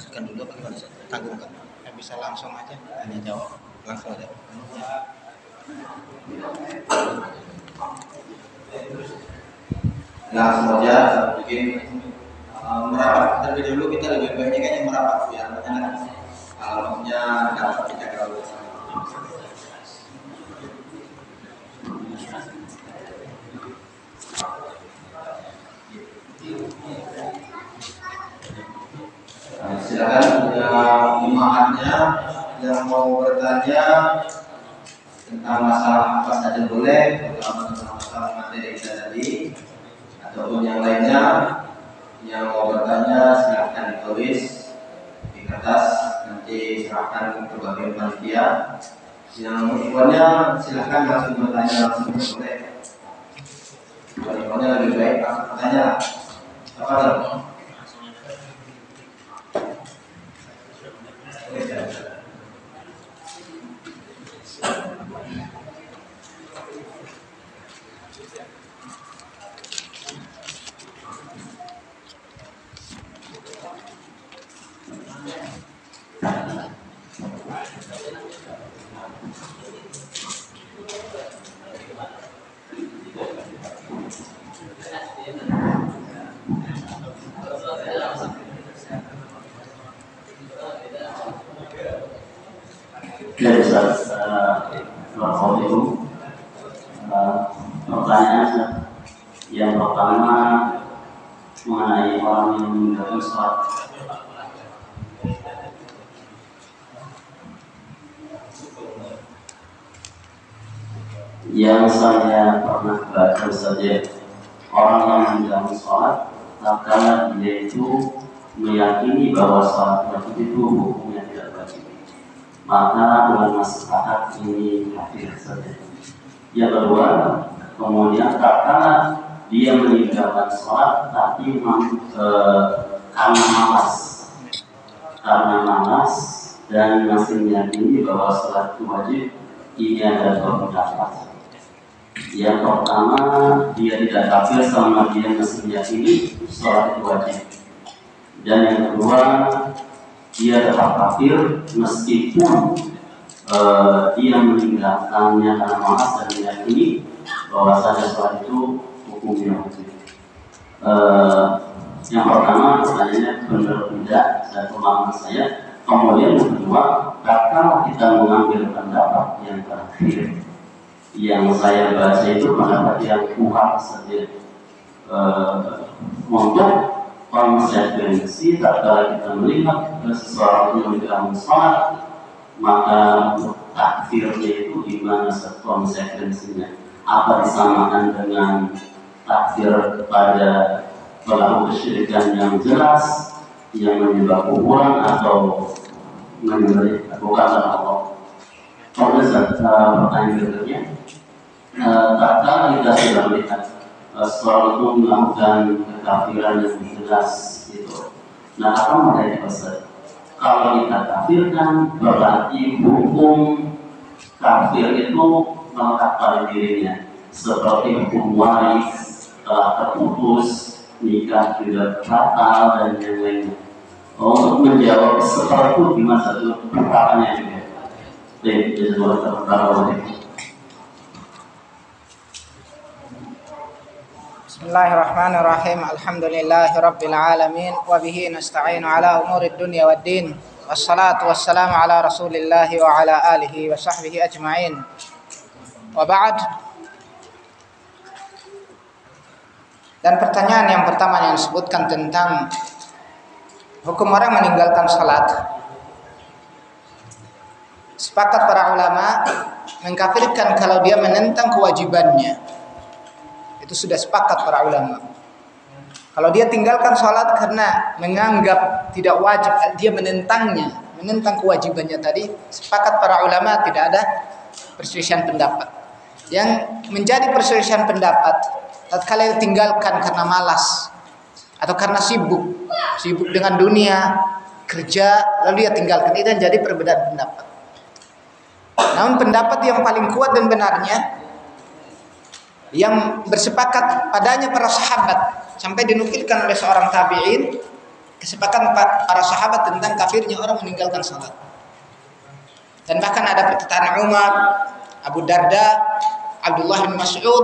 lanjutkan dulu apa gimana? Tanggung kan? Ya, bisa langsung aja. Hanya jawab langsung aja. Langsung aja bikin merapat terlebih dahulu. Kita lebih baiknya kayaknya merapat biar enak. Maksudnya dapat kita kalau silakan yang imamannya yang mau bertanya tentang masalah apa saja boleh, terutama tentang masalah materi kita tadi ataupun yang lainnya. Yang mau bertanya silakan ditulis di kertas, nanti serahkan ke bagian panitia. Yang ikhwannya silakan langsung bertanya langsung boleh. Kalau ikhwannya lebih baik langsung bertanya. Apa dong? Ya Ustaz, pertanyaan yang pertama mengenai orang yang meninggalkan sholat. Yang saya pernah baca saja, orang yang meninggalkan sholat, maka dia itu meyakini bahwa sholat wajib itu hukumnya tidak wajib, maka ulama sepakat ini kafir saja. Yang kedua, kemudian karena dia meninggalkan sholat tapi karena malas dan masih meyakini bahwa sholat itu wajib, ini ada dua pendapat. Yang pertama, dia tidak kafir selama dia masih meyakini sholat itu wajib. Dan yang kedua, dia tetap kafir meskipun dia meninggalkannya karena malas dan meyakini bahwasanya sholat itu hukumnya wajib. Yang pertama, pertanyaannya benar tidak dan pemahaman saya. Kemudian yang kedua, kalau kita mengambil pendapat yang terakhir, yang saya baca itu pendapat yang kuat saja. Untuk konsekuensi tatkala kita melihat seseorang yang meninggalkan sholat, maka untuk takfirnya itu gimana konsekuensinya? Apa disamakan dengan takfir kepada pelaku kesyirikan yang jelas, yang menyembah kuburan atau menyembah bukan Allah? Kemudian pertanyaan berikutnya, tatkala kita sudah melihat seorang itu melakukan kekafiran yang jelas gitu, nah apa menjadi pesan? Kalau kita kafirkan berarti hukum kafir itu melekat pada dirinya, seperti hukum waris, telah terputus, nikah tidak batal dan yang lainnya. Untuk menjawab seperti itu gimana satu pertanyaannya juga? Bismillahirrahmanirrahim. Alhamdulillahirabbil alamin wa bihi nasta'inu ala umurid dunya waddin. Wassalatu wassalamu ala Rasulillah wa ala alihi wa sahbihi ajma'in. Wa ba'd. Dan pertanyaan yang pertama yang disebutkan tentang hukum orang meninggalkan salat. Sepakat para ulama mengkafirkan kalau dia menentang kewajibannya. Itu sudah sepakat para ulama. Kalau dia tinggalkan sholat karena menganggap tidak wajib, dia menentangnya, menentang kewajibannya tadi, sepakat para ulama tidak ada perselisihan pendapat. Yang menjadi perselisihan pendapat, tatkala dia tinggalkan karena malas atau karena sibuk dengan dunia, kerja, lalu dia tinggalkan, itu yang jadi perbedaan pendapat. Namun pendapat yang paling kuat dan benarnya, yang bersepakat padanya para sahabat, sampai dinukilkan oleh seorang tabi'in, kesepakatan para sahabat tentang kafirnya orang meninggalkan salat. Dan bahkan ada perkataan Umar, Abu Darda, Abdullah bin Mas'ud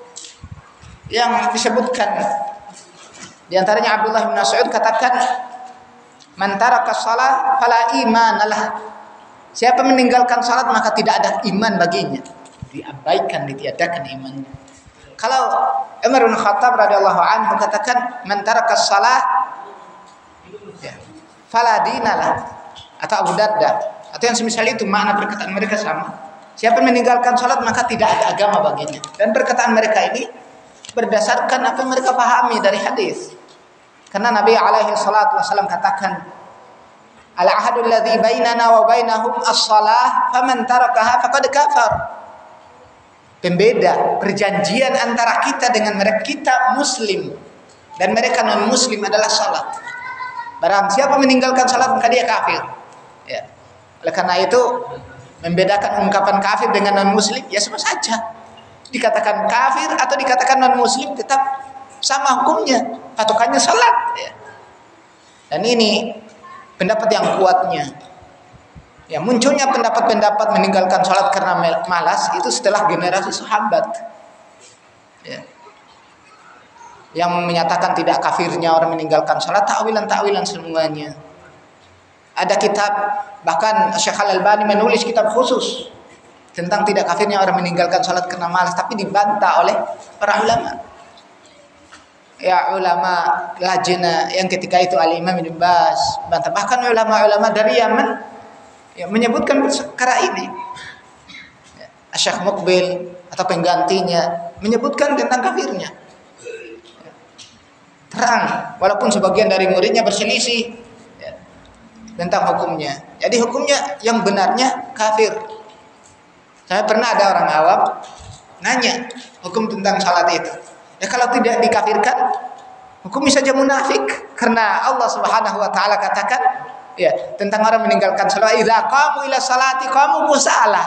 yang disebutkan. Di antaranya Abdullah bin Mas'ud katakan, "Man taraka shalah fala imanalah." Siapa meninggalkan salat maka tidak ada iman baginya. Diabaikan, ditiadakan imannya. Kalau Umar bin Khattab radhiyallahu anhu katakan, "Man taraka shalah ya, fala dinalah." Atau Abu Darda, atau yang semisal itu, makna perkataan mereka sama. Siapa meninggalkan salat maka tidak ada agama baginya. Dan perkataan mereka ini berdasarkan apa yang mereka pahami dari hadis. Karena Nabi alaihi salatu wasallam katakan, "Al-ahadul ladzi bainana wa bainahum as-shalah, faman tarakaha faqad kafar." Pembeda, perjanjian antara kita dengan mereka, kita muslim dan mereka non muslim adalah salat. Barang siapa meninggalkan salat maka dia kafir. Ya. Oleh karena itu membedakan ungkapan kafir dengan non muslim ya sama saja. Dikatakan kafir atau dikatakan non muslim tetap sama hukumnya, patokannya salat ya. Dan ini pendapat yang kuatnya. Ya, munculnya pendapat-pendapat meninggalkan salat karena malas itu setelah generasi sahabat. Ya. Yang menyatakan tidak kafirnya orang meninggalkan salat, takwilan-takwilan semuanya. Ada kitab, bahkan Syekh Al-Albani menulis kitab khusus tentang tidak kafirnya orang meninggalkan salat karena malas, tapi dibantah oleh para ulama. Ya, ulama lajnah yang ketika itu Al-Imam Ibnu Baz, bahkan ulama-ulama dari Yaman ya, menyebutkan perkara ini. Ya, Syekh Muqbil atau penggantinya menyebutkan tentang kafirnya. Ya, terang, walaupun sebagian dari muridnya berselisih ya, tentang hukumnya. Jadi hukumnya yang benarnya kafir. Saya pernah ada orang awam nanya hukum tentang salat itu. Ya kalau tidak dikafirkan, hukum saja munafik, karena Allah Subhanahu wa taala katakan ya tentang orang meninggalkan salat, idza qamu ila salati qamu kusala.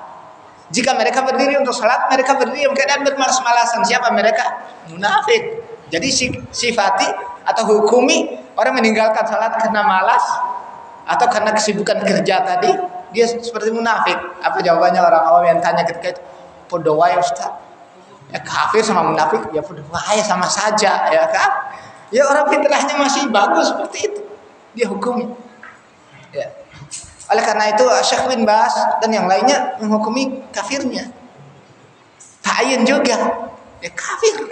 Jika mereka berdiri untuk salat, mereka berdiri dalam keadaan bermalas-malasan. Siapa mereka? Munafik. Jadi sifati atau hukumi orang meninggalkan salat karena malas atau karena kesibukan kerja tadi, dia seperti munafik. Apa jawabannya orang awam yang tanya ketika itu? Podo wae Ustaz. Ya kafir sama munafik ya bahaya sama saja ya kan? Ya orang fitrahnya masih bagus seperti itu. Dia hukumi. Ya. Oleh karena itu Syekh bin Baz dan yang lainnya menghukumi kafirnya. Ta'yin juga ya kafir.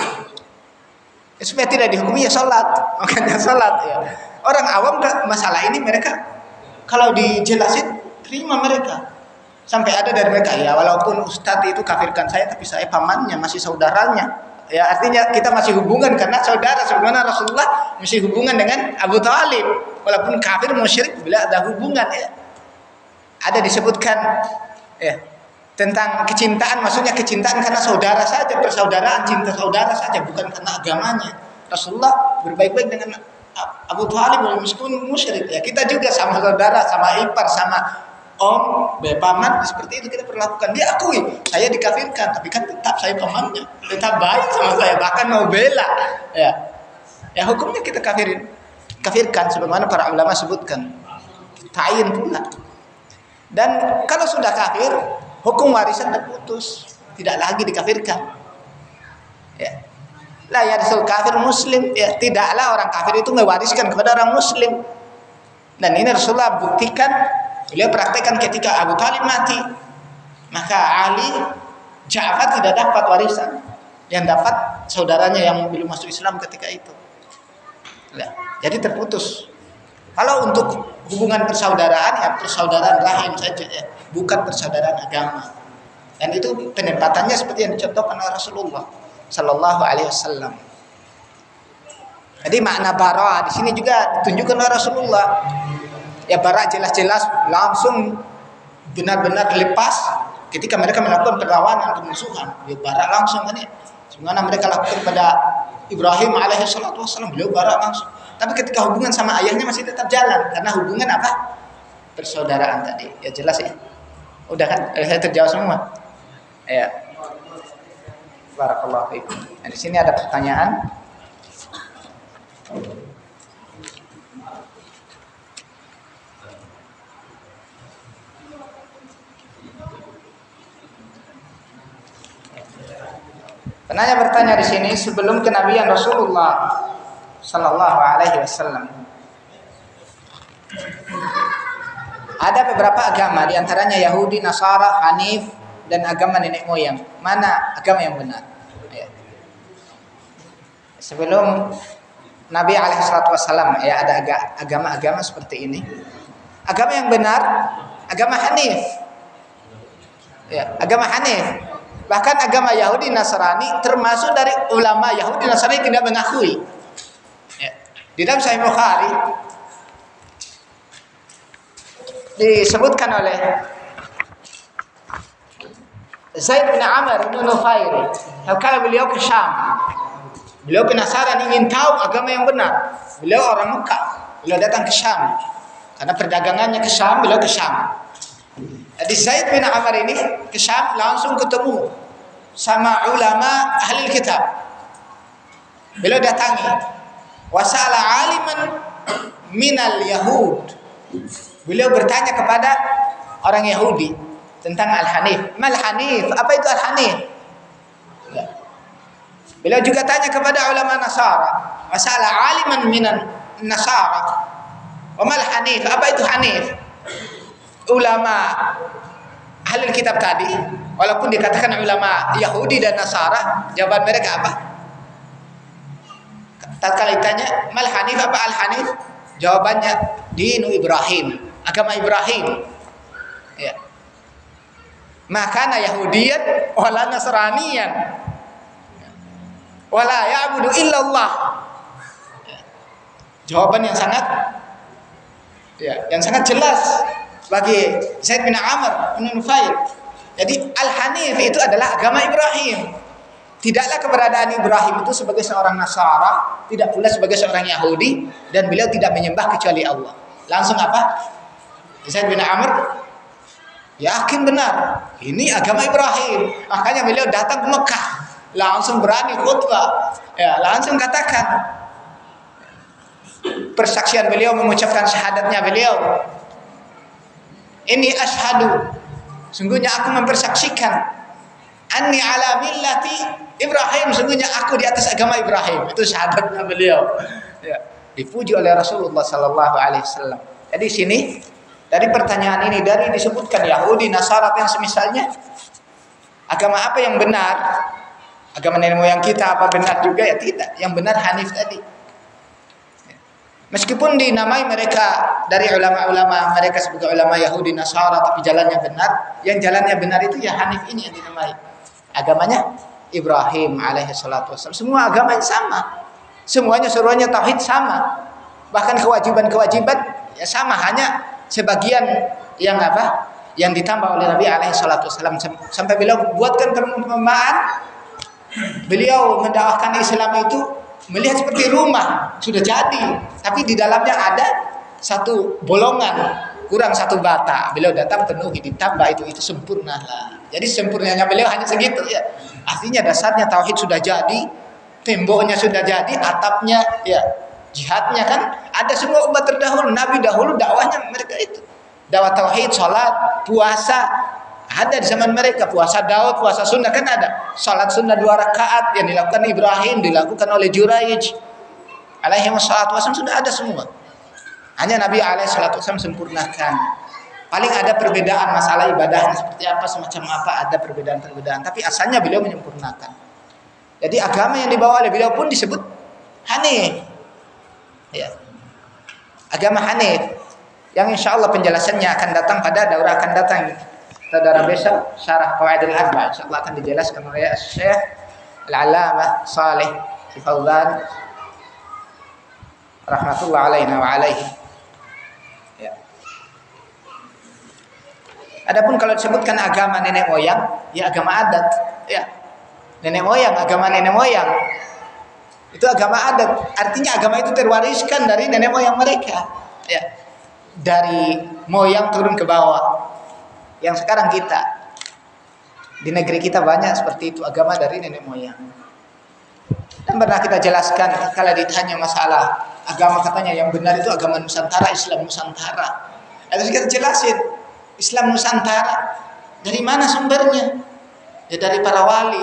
Ya, supaya tidak dihukumi ya salat. Makanya salat ya. Orang awam masalah ini mereka kalau dijelasin terima mereka. Sampai ada dari mereka, ya walaupun ustadz itu kafirkan saya, tapi saya pamannya, masih saudaranya. Ya artinya kita masih hubungan karena saudara. Sebagaimana Rasulullah masih hubungan dengan Abu Thalib, walaupun kafir musyrik bila ada hubungan ya. Ada disebutkan ya tentang kecintaan, maksudnya kecintaan karena saudara saja, persaudaraan, cinta saudara saja, bukan karena agamanya. Rasulullah berbaik-baik dengan Abu Thalib meskipun musyrik ya. Kita juga sama saudara, sama ipar, sama om, paman, seperti itu kita perlakukan. Dia akui, saya dikafirkan, tapi kan tetap saya pamannya, tetap baik sama saya, bahkan mau bela. Ya hukumnya kita kafirkan, sebagaimana para ulama sebutkan. Ta'yin pula. Dan kalau sudah kafir, hukum warisan terputus, tidak lagi dikafirkan. Ya. La yarisul kafir muslim, ya tidaklah orang kafir itu mewariskan kepada orang muslim. Dan ini Rasulullah buktikan. Beliau praktekkan ketika Abu Thalib mati, maka Ali, Ja'far tidak dapat warisan, yang dapat saudaranya yang belum masuk Islam ketika itu. Nah, jadi terputus. Kalau untuk hubungan persaudaraan ya persaudaraan rahim saja ya, bukan persaudaraan agama. Dan itu penempatannya seperti yang dicontohkan oleh Rasulullah Sallallahu Alaihi Wasallam. Jadi makna bara di sini juga ditunjukkan oleh Rasulullah. Ya bara jelas-jelas langsung benar-benar lepas ketika mereka melakukan perlawanan pemusuhan. Ya bara langsung kan ya. Sebagaimana mereka lakukan pada Ibrahim alaihi salatu wasallam, beliau bara langsung. Tapi ketika hubungan sama ayahnya masih tetap jalan karena hubungan apa? Persaudaraan tadi. Ya jelas ya. Udah kan? Saya terjawab semua. Ya. Barakallahu fiikum. Nah, di sini ada pertanyaan. Penanya bertanya di sini, sebelum kenabian Rasulullah sallallahu alaihi wasallam, ada beberapa agama, di antaranya Yahudi, Nasara, Hanif, dan agama nenek moyang. Mana agama yang benar? Ya. Sebelum Nabi alaihissalam, ya, ada agama-agama seperti ini. Agama yang benar, agama Hanif. Ya, agama Hanif. Bahkan agama Yahudi Nasrani termasuk dari ulama Yahudi Nasrani tidak mengakui. Ya. Di dalam Sahih Bukhari disebutkan oleh Zaid bin Amr bin Nufair, kalau beliau ke Syam, beliau ke Nasrani ingin tahu agama yang benar. Beliau orang Mekah, beliau datang ke Syam karena perdagangannya ke Syam, beliau ke Syam. Jadi Zaid bin Amr ini ke Syam langsung ketemu sama ulama ahli kitab. Beliau datangi, wasala aliman minal Yahud. Beliau bertanya kepada orang Yahudi tentang Al-Hanif. Mal Hanif? Apa itu Al-Hanif? Ya. Beliau juga tanya kepada ulama Nasara, wasala aliman minan Nasara. Wa mal Hanif? Apa itu Hanif? Ulama ahli kitab tadi, walaupun dikatakan ulama Yahudi dan Nasara, jawaban mereka apa? Tatkala ditanya mal Hanif, apa al Hanif? Jawabannya dinu Ibrahim, agama Ibrahim. Ya. Makana Yahudiyan wala Nasraniyan wala ya'budu illallah. Ya. Jawaban yang sangat jelas bagi Zaid bin Amr bin Nufail. Jadi Al-Hanif itu adalah agama Ibrahim. Tidaklah keberadaan Ibrahim itu sebagai seorang Nasara, tidak pula sebagai seorang Yahudi, dan beliau tidak menyembah kecuali Allah. Langsung apa? Zaid bin Amr yakin benar, ini agama Ibrahim. Makanya beliau datang ke Mekah, langsung berani khutbah. Ya, langsung katakan persaksian beliau, mengucapkan syahadatnya beliau. Ini asyhadu, sungguhnya aku mempersaksikan, anni ala millati Ibrahim, sungguhnya aku di atas agama Ibrahim. Itu syahadatnya beliau. Ya, dipuji oleh Rasulullah sallallahu alaihi wasallam. Jadi sini dari pertanyaan ini, dari disebutkan Yahudi, Nasara yang semisalnya, agama apa yang benar? Agama nenek moyang kita apa benar juga? Ya tidak. Yang benar Hanif tadi. Meskipun dinamai mereka dari ulama-ulama mereka sebagai ulama Yahudi Nasara, tapi jalannya benar. Yang jalannya benar itu ya Hanif ini yang dinamai. Agamanya Ibrahim alaihi salatu wassalam. Semua agama yang sama. Semuanya seruannya tauhid sama. Bahkan kewajiban-kewajiban ya sama, hanya sebagian yang apa? Yang ditambah oleh Nabi alaihi salatu wassalam, sampai beliau buatkan perumpamaan. Beliau mendakwahkan Islam itu melihat seperti rumah sudah jadi, tapi di dalamnya ada satu bolongan, kurang satu bata. Beliau datang penuhi, ditambah itu sempurna lah. Jadi sempurnanya beliau hanya segitu ya. Artinya dasarnya tauhid sudah jadi, temboknya sudah jadi, atapnya ya, jihadnya kan ada semua umat terdahulu, Nabi dahulu dakwahnya mereka itu. Dakwah tauhid, salat, puasa ada di zaman mereka. Puasa Daud, puasa sunnah kan ada. Salat sunnah 2 rakaat yang dilakukan Ibrahim, dilakukan oleh Juraij alaihi wassalatu wassalam, sudah ada semua. Hanya Nabi alaihi salatu wassalam sempurnakan. Paling ada perbedaan masalah ibadahnya seperti apa, semacam apa, ada perbedaan-perbedaan, tapi asalnya beliau menyempurnakan. Jadi agama yang dibawa oleh beliau pun disebut Hanif. Ya. Agama Hanif yang insyaallah penjelasannya akan datang pada daurah akan datang. Saudara besok syarah Qawaidul Arba' insyaallah akan dijelaskan oleh Syekh Al-Allamah Shalih Al-Fauzan rahmatullah alaina wa alaihi. Ya. Adapun kalau disebutkan agama nenek moyang, ya agama adat, ya. Nenek moyang, agama nenek moyang. Itu agama adat. Artinya agama itu terwariskan dari nenek moyang mereka, ya. Dari moyang turun ke bawah. Yang sekarang kita di negeri kita banyak seperti itu, agama dari nenek moyang. Dan pernah kita jelaskan kalau ditanya masalah agama, katanya yang benar itu agama Nusantara, Islam Nusantara. Lalu kita jelasin Islam Nusantara dari mana sumbernya? Ya dari para wali,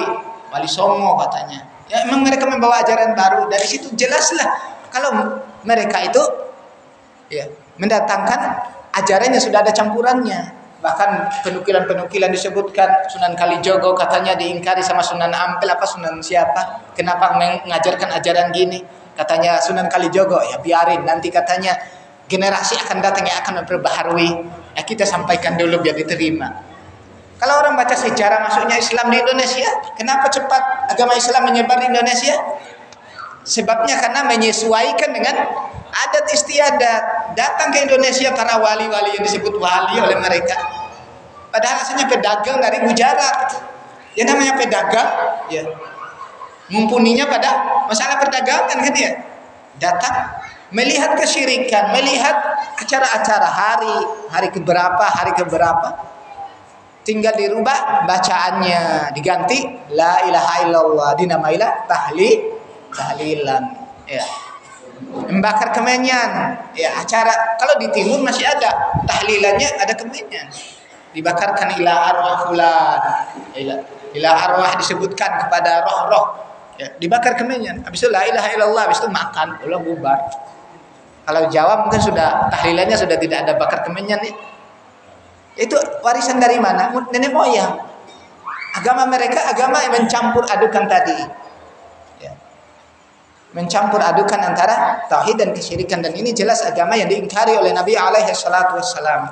Wali Songo katanya. Ya emang mereka membawa ajaran baru. Dari situ jelaslah kalau mereka itu ya mendatangkan ajarannya sudah ada campurannya. Bahkan penukilan-penukilan disebutkan Sunan Kalijogo katanya diingkari sama Sunan Ampel apa Sunan siapa. Kenapa mengajarkan ajaran gini? Katanya Sunan Kalijogo, ya biarin nanti katanya generasi akan datang yang akan memperbaharui. Ya kita sampaikan dulu biar diterima. Kalau orang baca sejarah masuknya Islam di Indonesia, kenapa cepat agama Islam menyebar di Indonesia? Sebabnya karena menyesuaikan dengan adat istiadat. Datang ke Indonesia para wali-wali yang disebut wali oleh mereka. Padahal asalnya pedagang dari Gujarat. Yang namanya pedagang, ya mumpuninya pada masalah perdagangan kan ya. Datang melihat kesyirikan, melihat acara-acara hari keberapa, tinggal dirubah bacaannya, diganti la ilaha illallah, dinamailah tahlilan, ya. Membakar kemenyan, ya acara kalau di timur masih ada tahlilannya, ada kemenyan, dibakarkan ila arwah fulan, ila arwah disebutkan kepada roh-roh, ya, dibakar kemenyan, habis itu la ilaha illallah, habis itu makan, ulang bubar. Kalau Jawa mungkin sudah tahlilannya sudah tidak ada bakar kemenyan nih. Itu warisan dari mana? Nenek moyang. Agama mereka agama yang mencampur adukan tadi. Ya. Mencampur adukan antara tauhid dan kesyirikan, dan ini jelas agama yang diingkari oleh Nabi alaihi salatu wassalam.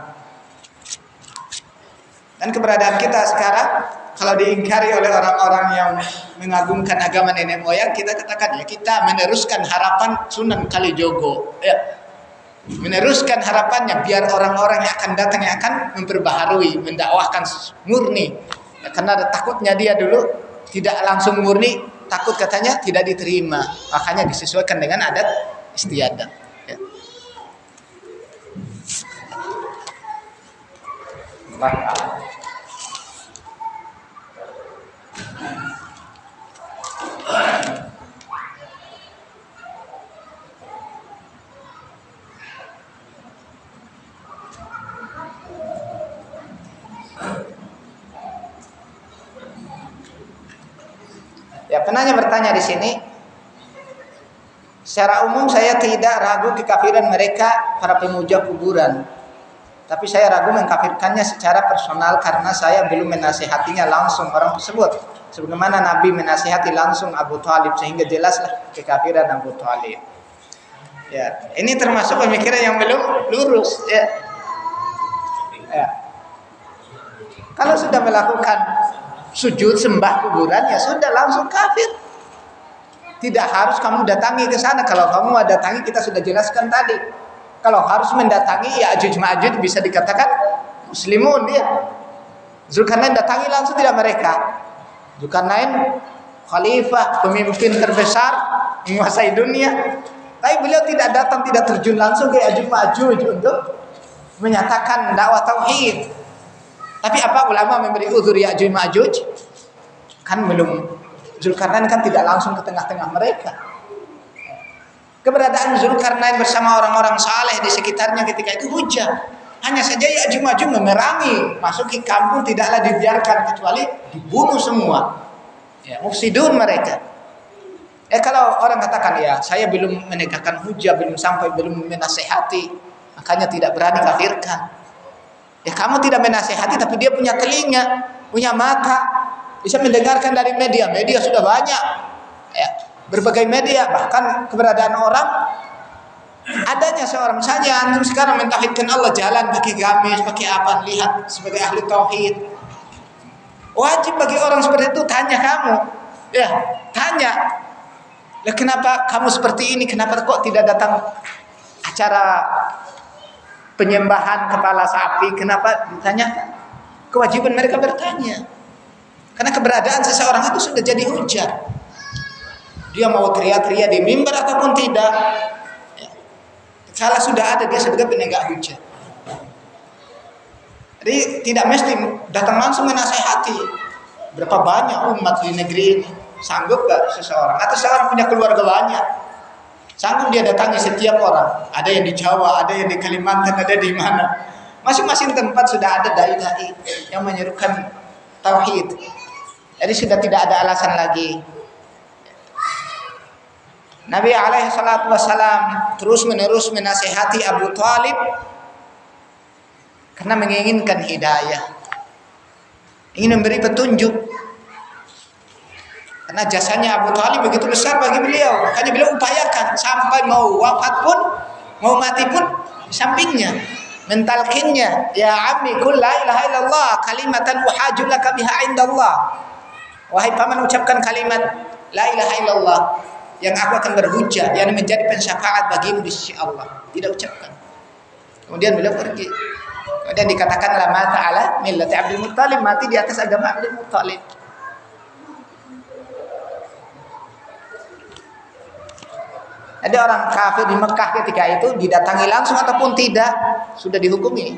Dan keberadaan kita sekarang kalau diingkari oleh orang-orang yang mengagungkan agama nenek moyang, kita katakan ya kita meneruskan harapan Sunan Kalijogo, ya. Meneruskan harapannya biar orang-orang yang akan datang yang akan memperbaharui, mendakwahkan murni. Ya, karena takutnya dia dulu tidak langsung murni, takut katanya tidak diterima, makanya disesuaikan dengan adat istiadat. Ya. Ya, penanya bertanya di sini, secara umum saya tidak ragu kekafiran mereka para pemuja kuburan, tapi saya ragu mengkafirkannya secara personal karena saya belum menasihatinya langsung orang tersebut, sebagaimana Nabi menasihati langsung Abu Thalib, sehingga jelaslah kekafiran Abu Thalib. Ya, ini termasuk pemikiran yang belum lurus. Ya. Ya. Kalau sudah melakukan sujud sembah kuburan, ya sudah langsung kafir. Tidak harus kamu datangi ke sana. Kalau kamu datangi, kita sudah jelaskan tadi. Kalau harus mendatangi Ya'juj Ma'juj bisa dikatakan muslimun dia. Zulkarnain datangi langsung tidak mereka. Zulkarnain khalifah, pemimpin terbesar menguasai dunia. Tapi beliau tidak datang, tidak terjun langsung ke Ya'juj Ma'juj untuk menyatakan dakwah tauhid. Tapi apa ulama memberi uzur Ya'juj Ma'juj? Kan belum, Zulkarnain kan tidak langsung ke tengah-tengah mereka. Keberadaan Zulkarnain bersama orang-orang saleh di sekitarnya ketika itu hujah. Hanya saja Ya'juj Ma'juj memerangi, masuk ke kampung tidaklah dibiarkan kecuali dibunuh semua. Ya, mufsidun mereka. Kalau orang katakan ya saya belum menegakkan hujah, belum menasehati, makanya tidak berani kafirkan. Ya kamu tidak menasehati, tapi dia punya telinga, punya mata, bisa mendengarkan dari media. Media sudah banyak, ya, berbagai media. Bahkan keberadaan orang, adanya seorang saja antum sekarang mentauhidkan Allah, jalan pakai gamis, pakai apa, lihat sebagai ahli tauhid. Wajib bagi orang seperti itu tanya kamu, ya tanya. Lah kenapa kamu seperti ini? Kenapa kok tidak datang acara penyembahan kepala sapi? Kenapa ditanyakan? Kewajiban mereka bertanya. Karena keberadaan seseorang itu sudah jadi hujah. Dia mau teriak-teriak di mimbar ataupun tidak, ya, salah sudah ada, dia sebagai penegak hujah. Jadi tidak mesti datang langsung menasehati. Berapa banyak umat di negeri ini, sanggup gak seseorang? Atau seseorang punya keluarga banyak, sanggup dia datangi setiap orang? Ada yang di Jawa, ada yang di Kalimantan, ada di mana. Masing-masing tempat sudah ada dai-dai yang menyerukan tauhid. Jadi sudah tidak ada alasan lagi. Nabi alaihi salatu wassalam terus menerus menasihati Abu Thalib karena menginginkan hidayah, ingin memberi petunjuk. Karena jasanya Abu Thalib begitu besar bagi beliau, makanya beliau upayakan sampai mau wafat pun, mau mati pun di sampingnya, mentalkinnya, ya ammi qul la ilaha illallah kalimatan uhaju laka biha indallah. Wahai paman, ucapkan kalimat la ilaha illallah yang aku akan berhujjah, yang menjadi pensyafaat bagimu di sisi Allah. Tidak ucapkan. Kemudian beliau pergi. Kemudian dikatakanlah mata ala millati Abdul Muttalib, mati di atas agama Abdul Muttalib. Ada orang kafir di Mekah ketika itu didatangi langsung ataupun tidak, sudah dihukumi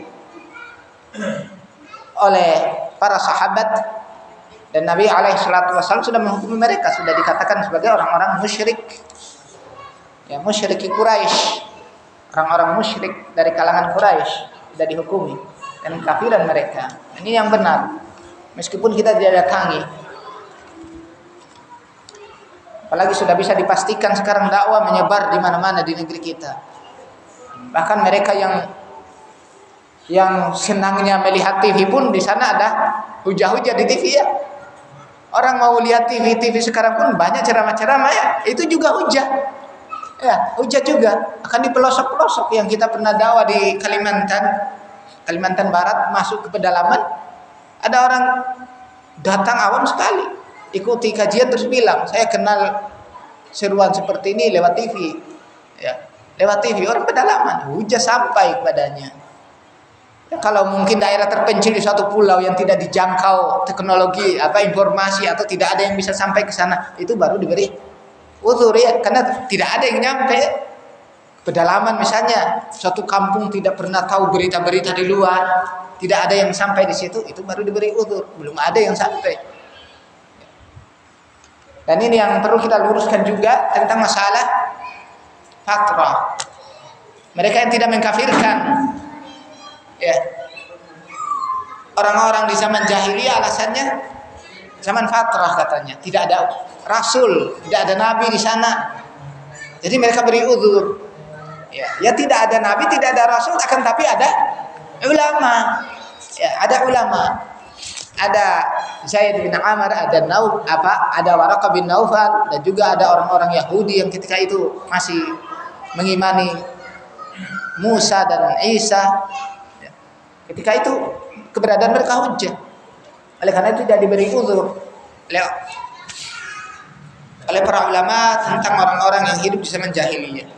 oleh para sahabat. Dan Nabi alaihi salatu wasallam sudah menghukumi mereka, sudah dikatakan sebagai orang-orang musyrik. Ya, musyrik Quraisy. Orang-orang musyrik dari kalangan Quraisy sudah dihukumi dan kafiran mereka. Ini yang benar. Meskipun kita tidak datangi. Apalagi sudah bisa dipastikan sekarang dakwah menyebar di mana-mana di negeri kita. Bahkan mereka yang senangnya melihat TV pun di sana ada hujah-hujah di TV ya. Orang mau lihat TV sekarang pun banyak ceramah-ceramah ya, itu juga hujah. Ya, hujah juga akan di pelosok-pelosok yang kita pernah dakwah di Kalimantan Barat, masuk ke pedalaman. Ada orang datang awam sekali, ikuti kajian terus bilang, saya kenal seruan seperti ini lewat TV. Ya, lewat TV, orang pedalaman, hujah sampai kepadanya. Ya, kalau mungkin daerah terpencil di suatu pulau yang tidak dijangkau teknologi informasi atau tidak ada yang bisa sampai ke sana, itu baru diberi uzur ya, karena tidak ada yang nyampe. Pedalaman misalnya, suatu kampung tidak pernah tahu berita-berita di luar, tidak ada yang sampai di situ, itu baru diberi uzur, belum ada yang sampai. Dan ini yang perlu kita luruskan juga tentang masalah fatrah. Mereka yang tidak mengkafirkan, ya, orang-orang di zaman jahiliyah alasannya zaman fatrah katanya, tidak ada rasul, tidak ada nabi di sana. Jadi mereka beri uzur. Ya, tidak ada nabi, tidak ada rasul, akan tapi ada ulama. Ya, ada ulama. Ada Zaid bin Amr, ada ada Waraqah bin Naufal, dan juga ada orang-orang Yahudi yang ketika itu masih mengimani Musa dan Isa. Ketika itu keberadaan mereka hujjah. Oleh karena itu tidak diberi uzur oleh para ulama tentang orang-orang yang hidup di zaman jahiliyah.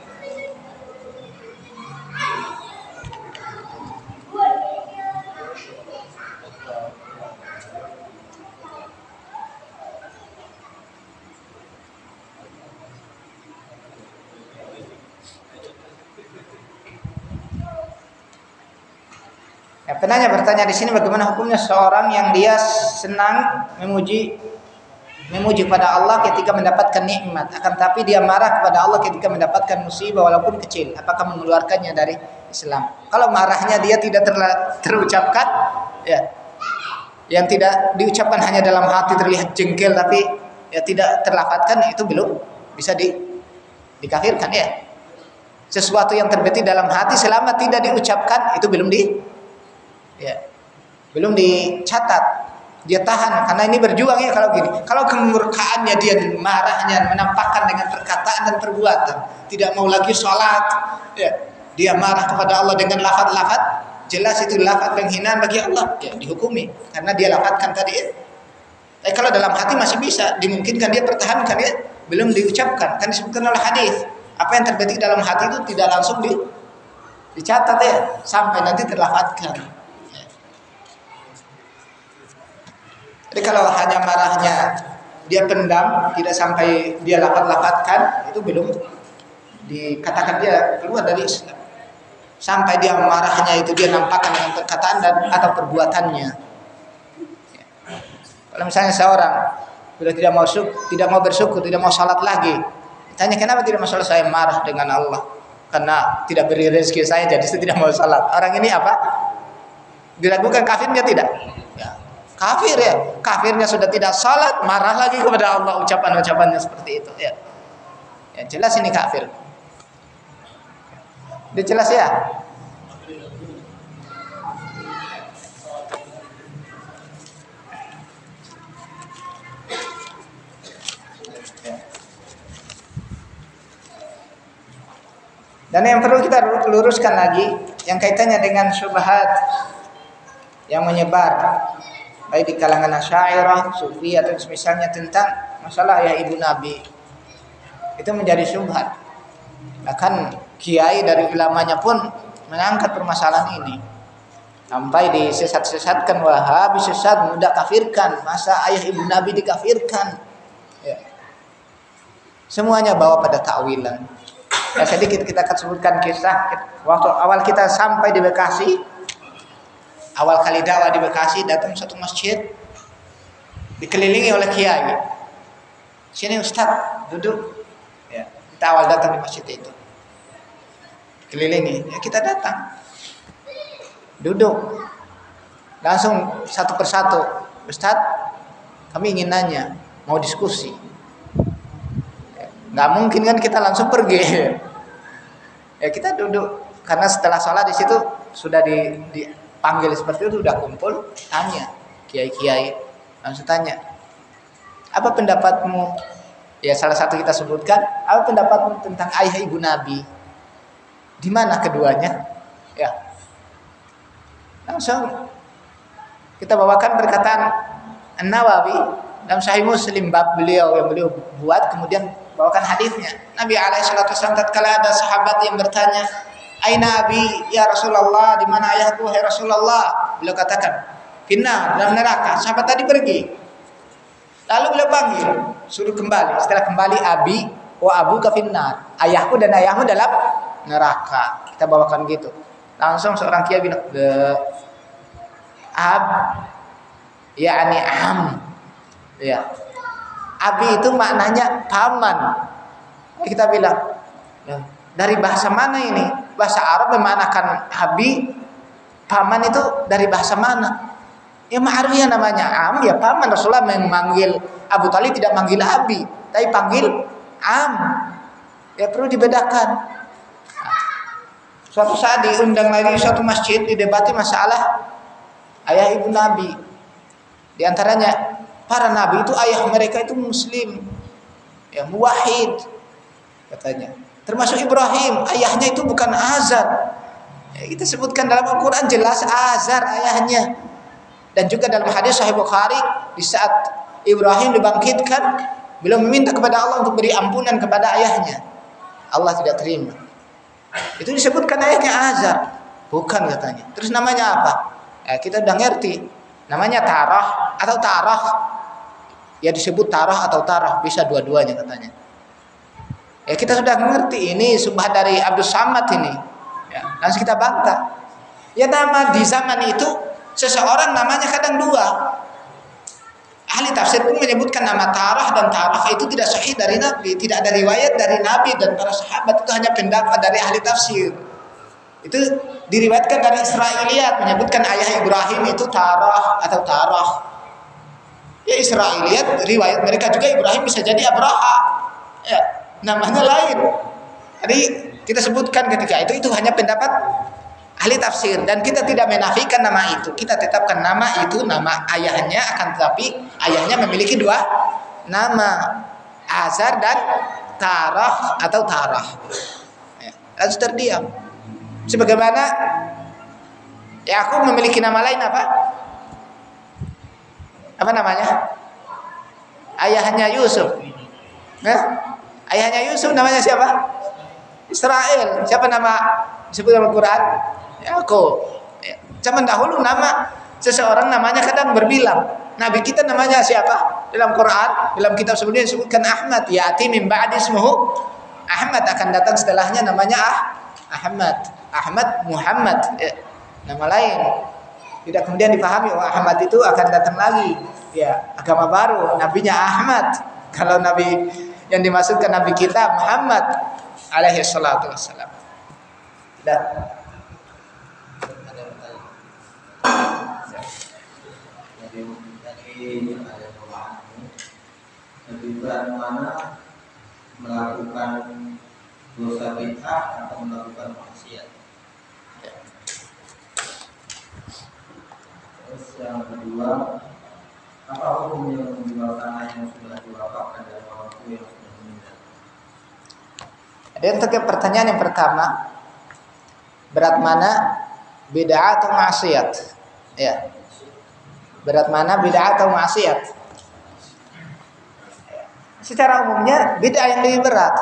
Ya, penanya bertanya di sini bagaimana hukumnya seorang yang dia senang memuji pada Allah ketika mendapatkan nikmat, akan tapi dia marah kepada Allah ketika mendapatkan musibah walaupun kecil, apakah mengeluarkannya dari Islam? Kalau marahnya dia tidak terucapkan, ya, yang tidak diucapkan hanya dalam hati terlihat jengkel tapi ya tidak terlafadzkan, itu belum bisa dikafirkan ya. Sesuatu yang terbetik dalam hati selama tidak diucapkan itu belum dicatat, dia tahan karena ini berjuang ya. Kalau gini, kalau kemurkaannya dia marahnya menampakkan dengan perkataan dan perbuatan, tidak mau lagi sholat, ya, dia marah kepada Allah dengan lafaz-lafaz, jelas itu lafaz penghinaan bagi Allah, ya dihukumi karena dia lafazkan tadi ya. Tapi kalau dalam hati masih bisa dimungkinkan dia pertahankan ya, belum diucapkan, kan disebutkan oleh hadis, apa yang terbetik dalam hati itu tidak langsung dicatat ya sampai nanti terlafazkan. Jadi kalau hanya marahnya dia pendam, tidak sampai dia lafaz-lafazkan, itu belum dikatakan dia keluar dari Islam. Sampai dia marahnya itu dia nampakkan dengan perkataan dan atau perbuatannya. Kalau misalnya seorang sudah tidak mau bersyukur, tidak mau salat lagi, ditanya kenapa tidak mau salat, saya marah dengan Allah karena tidak beri rezeki saya, jadi saya tidak mau salat. Orang ini apa? Diragukan kafirnya tidak? Ya. Kafir ya. Kafirnya sudah tidak salat, marah lagi kepada Allah, ucapan-ucapannya seperti itu ya. Ya jelas ini kafir. Udah jelas ya? Dan yang perlu kita luruskan lagi yang kaitannya dengan syubhat yang menyebar baik di kalangan Asy'ariyah, Sufi atau misalnya tentang masalah ayah ibu Nabi. Itu menjadi syubhat. Bahkan kiai dari ulamanya pun mengangkat permasalahan ini. Sampai disesat-sesatkan, Wahabi sesat, mudah kafirkan, masa ayah ibu Nabi dikafirkan. Ya. Semuanya bawa pada takwilan. Ya, sedikit kita akan sebutkan kisah waktu awal kita sampai di Bekasi. Awal kali dakwah di Bekasi, datang satu masjid dikelilingi oleh kiai. Sini Ustaz, duduk. Ya, kita awal datang di masjid itu. Kelilingi, ya kita datang. Duduk. Langsung satu persatu, Ustaz, kami ingin nanya, mau diskusi. Nggak mungkin kan kita langsung pergi. Ya kita duduk karena setelah sholat di situ sudah dipanggil seperti itu, sudah kumpul, tanya kiai-kiai, langsung tanya, apa pendapatmu? Ya salah satu kita sebutkan, apa pendapatmu tentang ayah ibu Nabi? Di mana keduanya? Ya langsung kita bawakan perkataan An-Nawawi dalam Sahih Muslim bab beliau yang beliau buat, kemudian bawakan hadisnya. Nabi alaihissalam tatkala ada sahabat yang bertanya, "Aina abi ya Rasulullah?" Di mana ayahku hai Rasulullah? Beliau katakan, "Finnar," dalam neraka. Sahabat tadi pergi. Lalu beliau panggil, suruh kembali. Setelah kembali, "Abi wa abuka finnar." Ayahku dan ayahmu dalam neraka. Kita bawakan gitu. Langsung seorang kiai bilang, "Ab yakni am." Ya. Abi itu maknanya paman. Kita bilang, dari bahasa mana ini? Bahasa Arab memanakan abi, paman itu dari bahasa mana? Ya ma'rifah namanya am, ya paman. Rasulullah memanggil Abu Thalib tidak manggil abi, tapi panggil am. Ya perlu dibedakan. Suatu saat diundang lagi suatu masjid, didebati masalah ayah ibu Nabi. Di antaranya para nabi itu ayah mereka itu muslim, ya muwahhid katanya. Termasuk Ibrahim, ayahnya itu bukan Azar. Ya, kita sebutkan dalam Al-Quran jelas Azar ayahnya. Dan juga dalam hadis Sahih Bukhari, di saat Ibrahim dibangkitkan, beliau meminta kepada Allah untuk beri ampunan kepada ayahnya. Allah tidak terima. Itu disebutkan ayahnya Azar, bukan katanya. Terus namanya apa? Ya, kita udah ngerti. Namanya Tarah atau Tarah. Ya disebut Tarah atau Tarah, bisa dua-duanya katanya. Ya kita sudah mengerti ini subhat dari Abdul Samad ini. Ya, langsung kita bantah. Ya nama di zaman itu seseorang namanya kadang dua. Ahli tafsir pun menyebutkan nama Tarah dan Tarah itu tidak sahih dari Nabi, tidak ada riwayat dari Nabi dan para sahabat, itu hanya pendapat dari ahli tafsir. Itu diriwayatkan dari Israiliyat menyebutkan ayah Ibrahim itu Tarah atau Tarah. Ya Israiliyat riwayat mereka juga Ibrahim bisa jadi Abraha. Ya, namanya lain. Jadi kita sebutkan ketika itu hanya pendapat ahli tafsir dan kita tidak menafikan nama itu. Kita tetapkan nama itu nama ayahnya, akan tetapi ayahnya memiliki dua nama, Azar dan Tarah atau Tarah. Ya, harus terdiam. Sebagaimana ya aku memiliki nama lain apa? Apa namanya? Ayahnya Yusuf. Nah, ayahnya Yusuf namanya siapa? Israel. Siapa nama disebut dalam Al-Quran? Yakub. Ya. Zaman dahulu nama seseorang namanya kadang berbilang. Nabi kita namanya siapa? Dalam Quran, dalam kitab sebelumnya disebutkan Ahmad. Ya'ti min ba'di ismuhu Ahmad, akan datang setelahnya namanya Ahmad. Ahmad Muhammad. Ya. Nama lain. Tidak kemudian dipahami, oh Ahmad itu akan datang lagi. Ya, agama baru, nabinya Ahmad. Kalau nabi yang dimaksudkan nabi kita Muhammad alaihi salatu wassalam. Dah. Ada yang bertanya. Mungkin ada perubahan ini. Lebih berat mana melakukan dosa bid'ah atau melakukan maksiat? Terus yang kedua, apa hukum yang menjual tanah yang sudah diwakafkan dari orang tua yang sudah meninggal? Jadi untuk pertanyaan yang pertama, berat mana bid'ah atau maksiat? Ya. Berat mana bid'ah atau maksiat? Secara umumnya bid'ah yang lebih berat.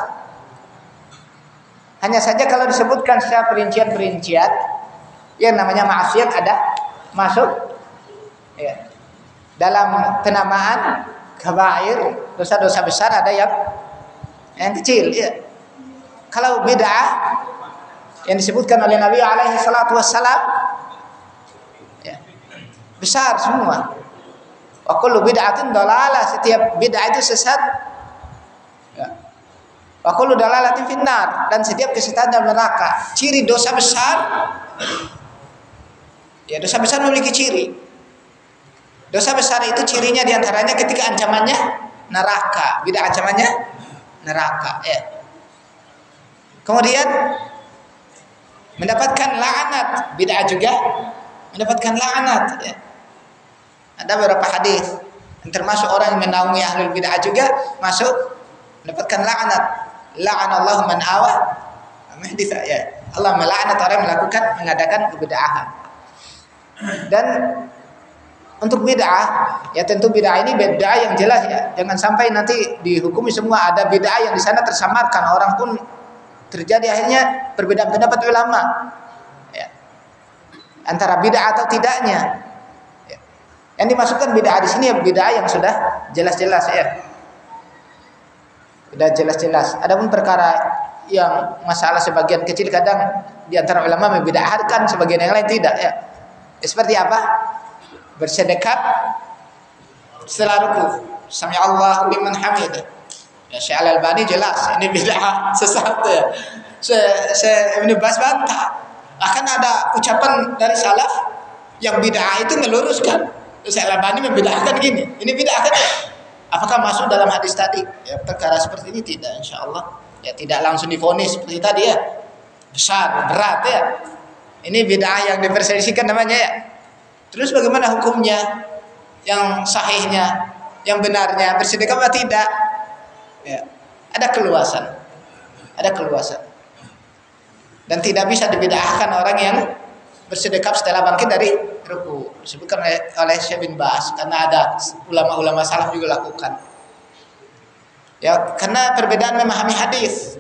Hanya saja kalau disebutkan secara perincian-perincian, yang namanya maksiat ada masuk ya. Dalam penamaan kabair, dosa-dosa besar ada yang kecil ya. Kalau bid'ah yang disebutkan oleh Nabi alaihi salatu wassalam ya, besar semua. Wa kullu bid'atin dalalah, setiap bid'ah itu sesat. Ya. Wa kullu dalalatin finnar, dan setiap kesesatan dalam neraka. Ciri dosa besar, ya dosa besar memiliki ciri. Dosa besar itu cirinya diantaranya ketika ancamannya neraka. Bid'ah ancamannya neraka. Ya. Kemudian mendapatkan laknat, bid'ah juga mendapatkan laknat. Ya. Ada beberapa hadis, termasuk orang yang menaungi ahlul bid'ah juga masuk mendapatkan laknat. La'anallahu man awa muhditsa, ya. Allah melaknat orang yang mengadakan kebid'ahan. Dan untuk bid'ah, ya tentu bid'ah ini bid'ah yang jelas ya. Jangan sampai nanti dihukumi semua ada bid'ah yang di sana tersamarkan, orang pun terjadi akhirnya perbedaan pendapat ulama. Ya. Antara bid'ah atau tidaknya. Yang dimasukkan bid'ah di sini ya bid'ah yang sudah jelas-jelas ya. Sudah jelas-jelas. Adapun perkara yang masalah sebagian kecil kadang di antara ulama membid'ahkan, sebagian yang lain tidak ya. Seperti apa? Bersedekap setelah ruku. Sami Allahu liman hamidah. Ya Syekh Al-Albani jelas ini bid'ah sesat ya. Ibnu Baz bantah. Akan ada ucapan dari salaf yang bid'ah itu meluruskan. Syekh Al-Albani membid'ahkan gini, ini bid'ah kan ya? Apakah masuk dalam hadis tadi? Ya, perkara seperti ini tidak, insyaallah. Ya tidak langsung divonis seperti tadi ya. Besar, berat ya. Ini bid'ah yang diperselisihkan namanya ya. Terus bagaimana hukumnya? Yang sahihnya, yang benarnya, bersedekah atau tidak? Ya, ada keluasan. Ada keluasan. Dan tidak bisa dibid'ahkan orang yang bersedekap setelah bangkit dari ruku. Disebutkan oleh Syekh bin Baz karena ada ulama-ulama salaf juga lakukan. Ya, karena perbedaan memahami hadis.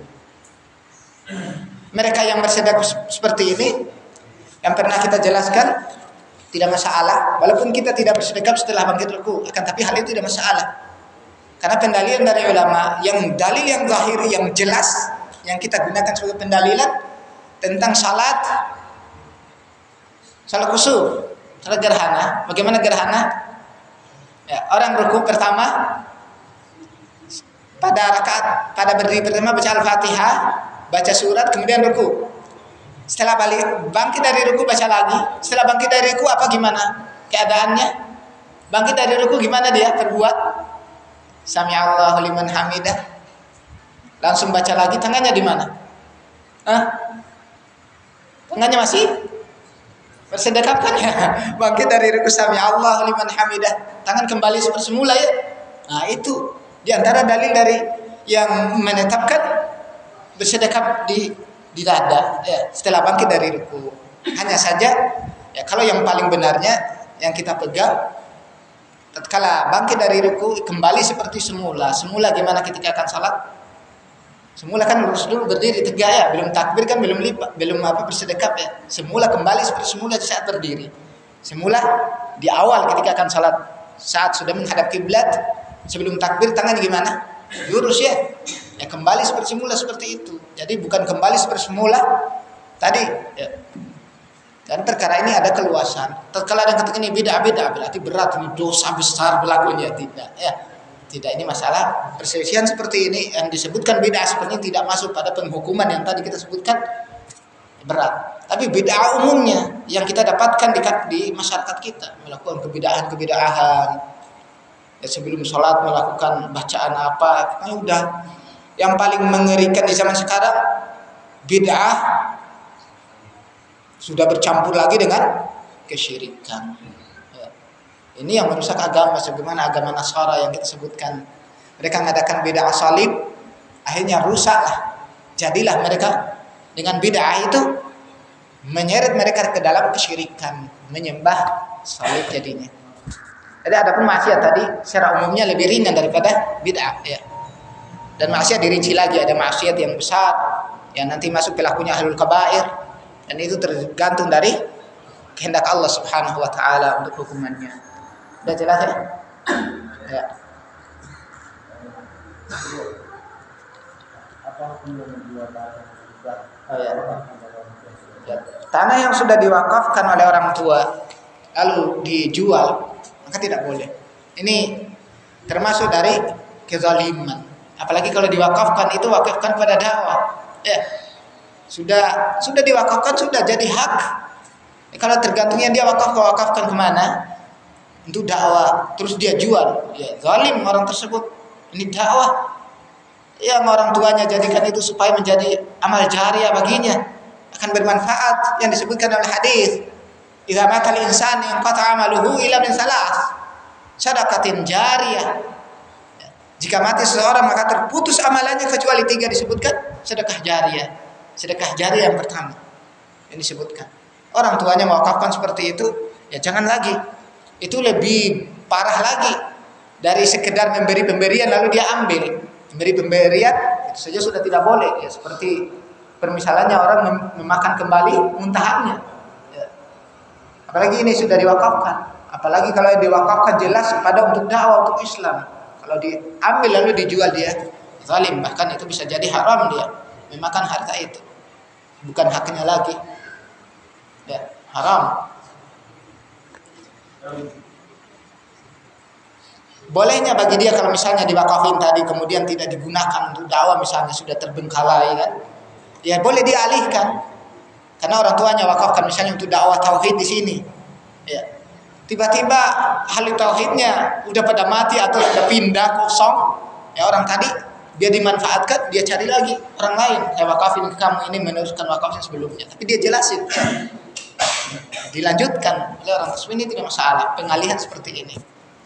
Mereka yang bersedekap seperti ini yang pernah kita jelaskan tidak masalah, walaupun kita tidak bersedekap setelah bangkit ruku, akan tapi hal itu tidak masalah. Karena pendalilan dari ulama yang dalil yang zahir yang jelas yang kita gunakan sebagai pendalilan tentang salat kusuf, salat gerhana. Bagaimana gerhana? Ya, orang ruku pertama pada berdiri pertama baca Al-Fatihah, baca surat, kemudian ruku. Setelah bangkit dari ruku baca lagi. Setelah bangkit dari ruku apa gimana keadaannya? Bangkit dari ruku gimana dia berbuat? Sami Allahu liman hamidah. Langsung baca lagi, tangannya di mana? Tangannya masih bersedekap kan ya. Bangkit dari ruku sami Allah liman hamidah, tangan kembali seperti semula ya. Nah itu diantara dalil dari yang menetapkan bersedekap di dada ya, setelah bangkit dari ruku. Hanya saja ya kalau yang paling benarnya yang kita pegang, tatkala bangkit dari ruku kembali seperti semula. Semula gimana ketika akan salat? Semula kan lurus dulu berdiri tegak ya, belum takbir kan belum bersedekap ya. Semula kembali seperti semula saat berdiri. Semula di awal ketika akan salat, saat sudah menghadap kiblat, sebelum takbir tangan gimana? Lurus ya. Ya kembali seperti semula seperti itu. Jadi bukan kembali seperti semula tadi ya. Dan perkara ini ada keluasan. Tatkala ada ketika ini bid'ah berarti berat, ini dosa besar berlakunya, tidak ya. Tidak, ini masalah perselisihan seperti ini yang disebutkan bid'ah seperti ini tidak masuk pada penghukuman yang tadi kita sebutkan berat. Tapi bid'ah umumnya yang kita dapatkan di masyarakat kita melakukan kebid'ahan Ya, sebelum sholat melakukan bacaan apa, nah, udah. Yang paling mengerikan di zaman sekarang, bid'ah sudah bercampur lagi dengan kesyirikan. Ya. Ini yang merusak agama, sebagaimana agama Nasara yang kita sebutkan. Mereka mengadakan bid'ah salib, akhirnya rusaklah. Jadilah mereka dengan bid'ah itu menyeret mereka ke dalam kesyirikan, menyembah salib jadinya. Jadi adapun maksiat tadi secara umumnya lebih ringan daripada bid'ah, ya. Dan maksiat dirinci lagi, ada maksiat yang besar yang nanti masuk pelakunya ahlul kabair, dan itu tergantung dari kehendak Allah Subhanahu wa taala untuk hukumannya. Sudah jelas ya? Ya. Oh, ya. Ya. Tanah yang sudah diwakafkan oleh orang tua lalu dijual, maka tidak boleh. Ini termasuk dari kezaliman. Apalagi kalau diwakafkan, itu wakafkan pada dakwah. Ya. Sudah diwakafkan, sudah jadi hak. Kalau tergantungnya dia wakafkan kemana? Untuk dakwah, terus dia jual, ya zalim orang tersebut. Ini dakwah. Yang orang tuanya jadikan itu supaya menjadi amal jariah baginya, akan bermanfaat, yang disebutkan dalam hadis, idza matal insani inqata amaluhu illa min salas, sadaqatin jariyah. Jika mati seseorang maka terputus amalannya kecuali 3 disebutkan sedekah jariyah. Sedekah jariyah yang pertama yang disebutkan. Orang tuanya mewakafkan seperti itu, ya jangan lagi. Itu lebih parah lagi dari sekedar memberi pemberian lalu dia ambil. Memberi pemberian itu saja sudah tidak boleh, ya seperti permisalannya orang memakan kembali muntahannya. Ya. Apalagi ini sudah diwakafkan. Apalagi kalau diwakafkan jelas pada untuk dakwah, untuk Islam. Kalau diambil lalu dijual, dia zalim, bahkan itu bisa jadi haram, dia memakan harta itu, bukan haknya lagi, ya haram. Bolehnya bagi dia kalau misalnya diwakafin tadi kemudian tidak digunakan untuk dakwah, misalnya sudah terbengkalai kan, ya boleh dialihkan, karena orang tuanya wakafkan misalnya untuk dakwah tauhid di sini, ya. Tiba-tiba ahli tauhidnya udah pada mati atau sudah pindah kosong, ya orang tadi dia dimanfaatkan, dia cari lagi orang lain, saya wakafin ke kamu ini meneruskan wakafnya sebelumnya, tapi dia jelasin, dilanjutkan oleh orang tersebut, ini tidak masalah, pengalihan seperti ini.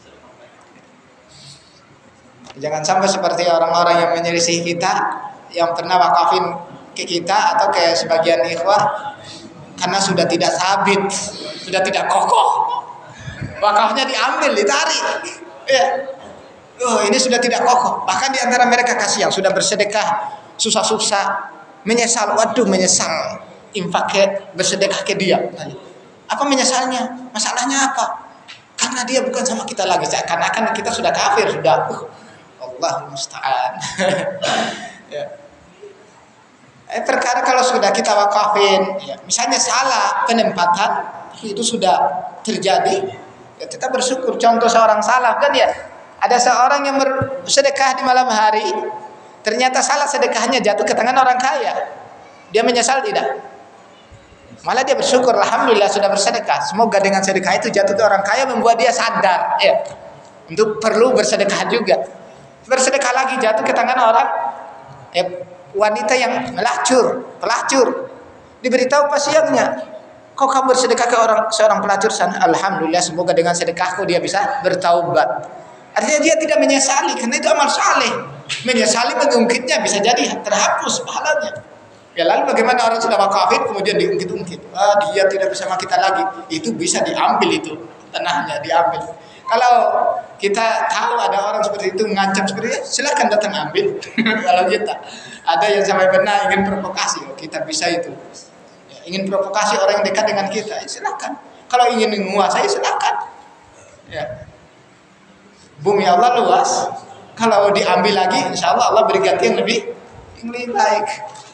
Jangan sampai seperti orang-orang yang menyelisih kita, yang pernah wakafin ke kita atau ke sebagian ikhwah, karena sudah tidak sabit, sudah tidak kokoh, wakafnya diambil, ditarik, ya. Ini sudah tidak kokoh. Bahkan di antara mereka kasih yang sudah bersedekah, susah-susah, menyesal. Waduh, menyesal infak bersedekah ke dia. Apa menyesalnya? Masalahnya apa? Karena dia bukan sama kita lagi. Karena kita sudah kafir, sudah. Allah musta'an. Ya. Perkara kalau sudah kita wakafin, ya, misalnya salah penempatan, itu sudah terjadi. Ya, kita bersyukur. Contoh seorang salaf kan, ya, ada seorang yang bersedekah di malam hari, ternyata salah sedekahnya jatuh ke tangan orang kaya. Dia menyesal tidak? Malah dia bersyukur, alhamdulillah sudah bersedekah. Semoga dengan sedekah itu jatuh ke orang kaya membuat dia sadar, ya, untuk perlu bersedekah juga. Bersedekah lagi jatuh ke tangan orang, ya, wanita yang pelacur. Diberitahu pasiennya, kau kamu bersedekah ke seorang pelacur sana. Alhamdulillah, semoga dengan sedekahku dia bisa bertaubat. Artinya dia tidak menyesali, karena itu amal saleh. Menyesali mengungkitnya bisa jadi terhapus pahalanya. Ya, lalu bagaimana orang sudah wakafin kemudian diungkit-ungkit, dia tidak bersama kita lagi, itu bisa diambil, itu tanahnya diambil. Kalau kita tahu ada orang seperti itu mengancam seperti itu, silakan datang ambil. Kalau kita ada yang sampai benar ingin provokasi, kita bisa itu. Ingin provokasi orang yang dekat dengan kita, silakan. Kalau ingin menguasai, silakan. Ya. Bumi Allah luas. Kalau diambil lagi, insya Allah Allah beri ganti yang lebih baik.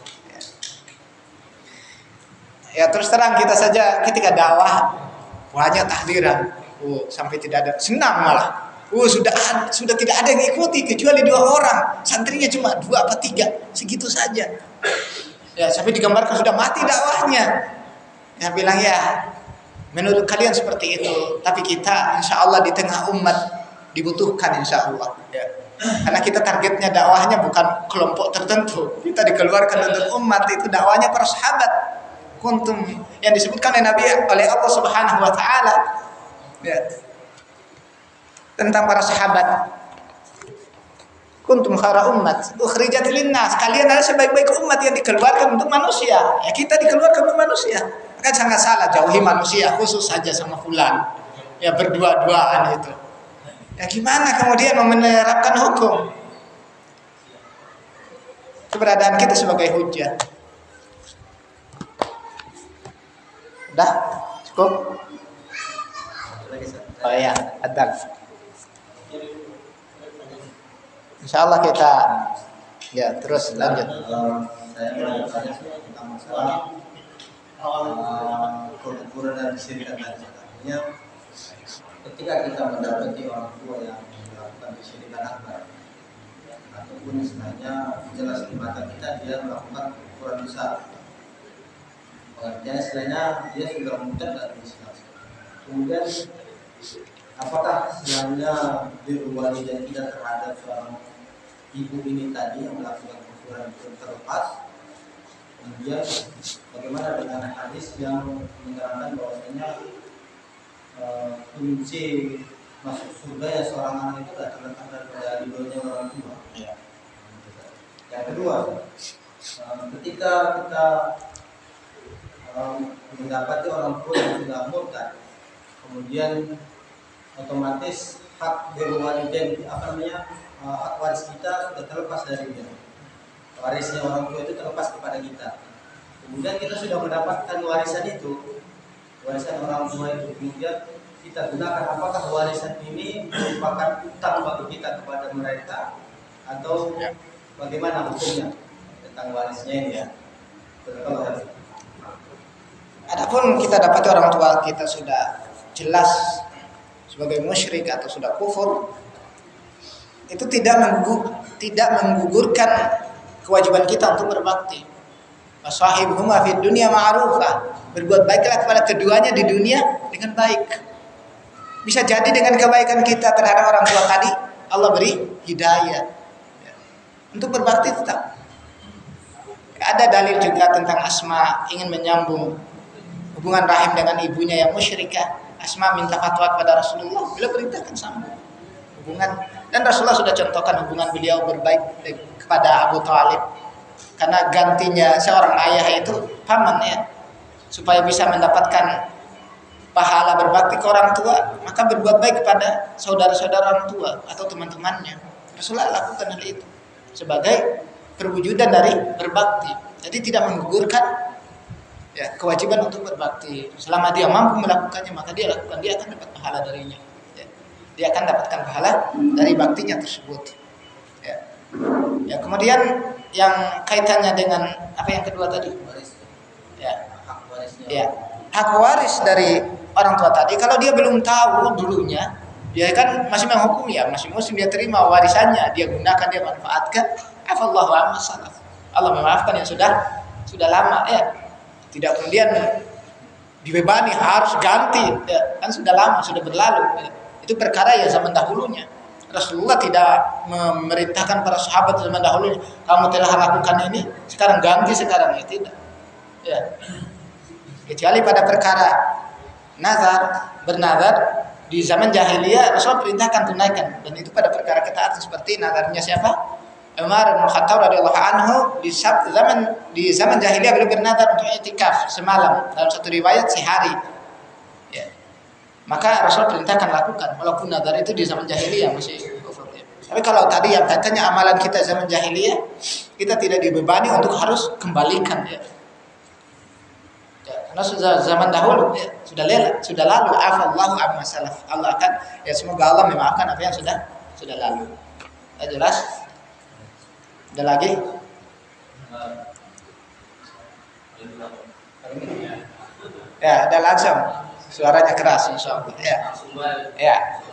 Ya, terus terang kita saja ketika dakwah banyak tahdiran, sampai tidak ada, senang malah. Sudah tidak ada yang ikuti kecuali 2 orang, santrinya cuma 2 apa 3, segitu saja. Ya, sampai digambarkan sudah mati dakwahnya. Ya, bilang ya, menurut kalian seperti itu, tapi kita insya Allah di tengah umat dibutuhkan insya Allah. Ya. Karena kita targetnya dakwahnya bukan kelompok tertentu. Kita dikeluarkan untuk umat, itu dakwahnya para sahabat. Kuntum yang disebutkan oleh Nabi oleh Allah Subhanahu wa taala. Ya. Tentang para sahabat. Kuntum khara ummat ukhrijat linnas. Kalian adalah sebaik-baik umat yang dikeluarkan untuk manusia. Ya, kita dikeluarkan untuk manusia. Kan sangat salah jauhi manusia khusus saja sama fulan. Ya berdua-duaan itu. Ya gimana kemudian menerapkan hukum? Keberadaan kita sebagai hujjah. Udah? Cukup? Oh iya, adab. Insyaallah kita ya terus lanjut. Saya mau bertanya tentang masalah kekufuran dan kesyirikan tadi. Artinya ketika kita mendapati orang tua yang melakukan kesyirikan akbar ataupun istilahnya jelas di mata kita dia melakukan kekufuran besar, pengertian istilahnya dia sudah murtad dari Islam. Kemudian apakah istilahnya walidah kita terhadap seorang ibu ini tadi yang melakukan kekufuran itu terlepas? Kemudian bagaimana dengan hadis yang menerangkan bahwasanya kunci masuk surga ya seorang anak itu tidak terletak daripada ridhonya orang tua. Ya. Yang kedua, ketika kita mendapati orang tua yang sudah murtad, kemudian otomatis hak berwalidain hak waris kita sudah terlepas dari dia. Warisnya orang tua itu terlepas kepada kita. Kemudian kita sudah mendapatkan warisan itu, warisan orang tua itu, kemudian kita gunakan, apakah warisan ini merupakan utang bagi kita kepada mereka atau bagaimana hukumnya tentang warisnya ini ya? Adapun kita dapati orang tua kita sudah jelas sebagai musyrik atau sudah kufur, itu tidak menggugurkan kewajiban kita untuk berbakti. Wasahibhuma fid dunya ma'rufah. Berbuat baiklah kepada keduanya di dunia dengan baik. Bisa jadi dengan kebaikan kita terhadap orang tua tadi, Allah beri hidayah untuk berbakti tetap. Ada dalil juga tentang Asma ingin menyambung hubungan rahim dengan ibunya yang musyrikah. Asma minta fatwa kepada Rasulullah, beliau perintahkan sambung hubungan, dan Rasulullah sudah contohkan hubungan beliau berbaik kepada Abu Thalib, karena gantinya seorang ayah itu paman ya, supaya bisa mendapatkan pahala berbakti ke orang tua, maka berbuat baik kepada saudara-saudara orang tua atau teman-temannya. Rasulullah lakukan hal itu sebagai perwujudan dari berbakti. Jadi tidak menggugurkan ya kewajiban untuk berbakti. Selama dia mampu melakukannya, maka dia lakukan, dia akan dapat pahala darinya. Ya. Dia akan dapatkan pahala dari baktinya tersebut. Ya, kemudian yang kaitannya dengan apa yang kedua tadi? Ya, hak warisnya. Ya, hak waris dari orang tua tadi, kalau dia belum tahu dulunya, dia kan masih menghukumi ya, masih muslim, dia terima warisannya, dia gunakan, dia manfaatkan. Afallahu amma salaf. Allah memaafkan yang sudah lama ya. Tidak kemudian dibebani harus ganti, ya, kan sudah lama, sudah berlalu. Ya. Itu perkara ya zaman dahulunya. Rasulullah tidak memerintahkan para sahabat zaman dahulu, kamu telah lakukan ini, sekarang ganti sekarang ya, tidak. Ya. Kecuali pada perkara bernazar di zaman jahiliyah, Rasulullah perintahkan tunaikan, dan itu pada perkara ketaatan seperti nazarnya siapa? Umar bin Khattab radhiyallahu anhu di zaman jahiliyah beliau bernazar untuk i'tikaf semalam, dalam satu riwayat sehari. Ya. Maka Rasul perintahkan lakukan, walaupun nazar itu di zaman jahiliyah masih kufur. Ya. Tapi kalau tadi yang katanya amalan kita zaman jahiliyah, kita tidak dibebani untuk harus kembalikan ya. Ya, karena sudah zaman dahulu ya, sudah lalu. Afallahu amma salaf. Allah akan ya, semoga Allah memaafkan apa yang sudah lalu. Ya, jelas? Ada lagi? Ya, ada langsung. Suaranya keras insyaallah. Ya. Ya.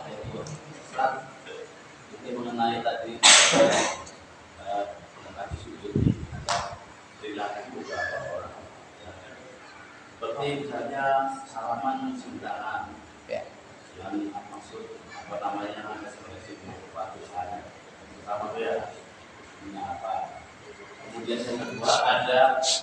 Ini mengenai tadi mendekati sujud atau perilaku beberapa orang. Seperti misalnya salaman sundahan. Ya. Yang maksud apa namanya ekspresi kepatuhan pertama itu ya menyapa. Kemudian yang kedua ada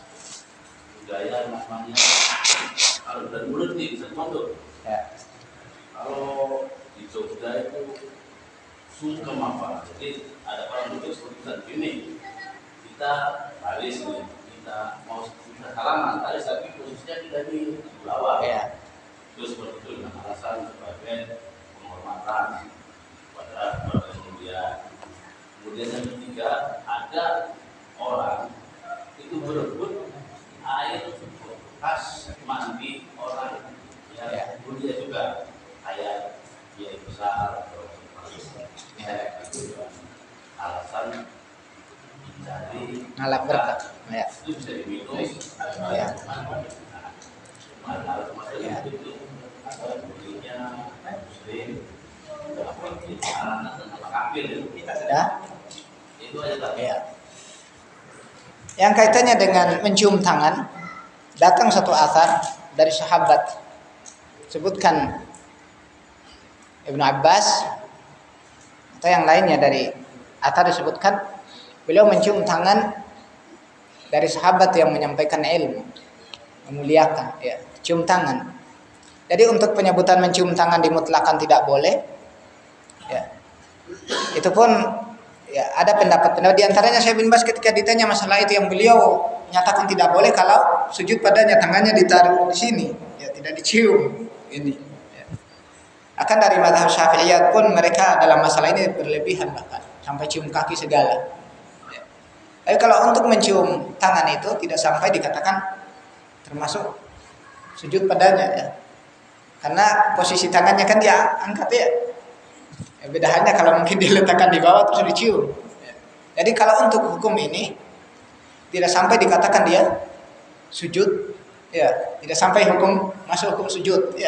budaya namanya kalau dari mulut nih bisa tuh. Ya. Kalau di Jogja itu sungkem apa? Jadi ada orang duduk seperti gini, kita baris nih, kita mau kita salaman, tapi posisinya kita di bawah. Ya. Terus seperti itu dengan alasan sebagai penghormatan kepada keluarga mulia. Kemudian yang ketiga, ada orang itu berebut air bekas mandi orang yang mulia juga, kayak kiai besar atau itu alasan mencari Ngalap berkah. Ya. itu bisa diminum. Ya. Mahal maksudnya itu belinya muslim, apa anak dan apa kafir Ya. itu aja tak. Ya. Yang kaitannya dengan mencium tangan, datang satu asar dari sahabat, sebutkan Ibnu Abbas atau yang lainnya dari asar disebutkan beliau mencium tangan dari sahabat yang menyampaikan ilmu, memuliakan, ya, cium tangan. Jadi untuk penyebutan mencium tangan dimutlakan tidak boleh, ya. Itu pun ya ada pendapat-pendapat di antaranya Syekh bin Baz ketika ditanya masalah itu yang beliau menyatakan tidak boleh kalau sujud padanya tangannya ditaruh di sini, ya tidak dicium ini. Ya. Akan dari mazhab Syafi'iyah pun mereka dalam masalah ini berlebihan bahkan sampai cium kaki segala. Ya. Tapi kalau untuk mencium tangan itu tidak sampai dikatakan termasuk sujud padanya, ya. Karena posisi tangannya kan dia angkat ya. Beda halnya kalau mungkin diletakkan di bawah terus dicium. Jadi kalau untuk hukum ini tidak sampai dikatakan dia sujud, ya, tidak sampai hukum masuk hukum sujud, ya.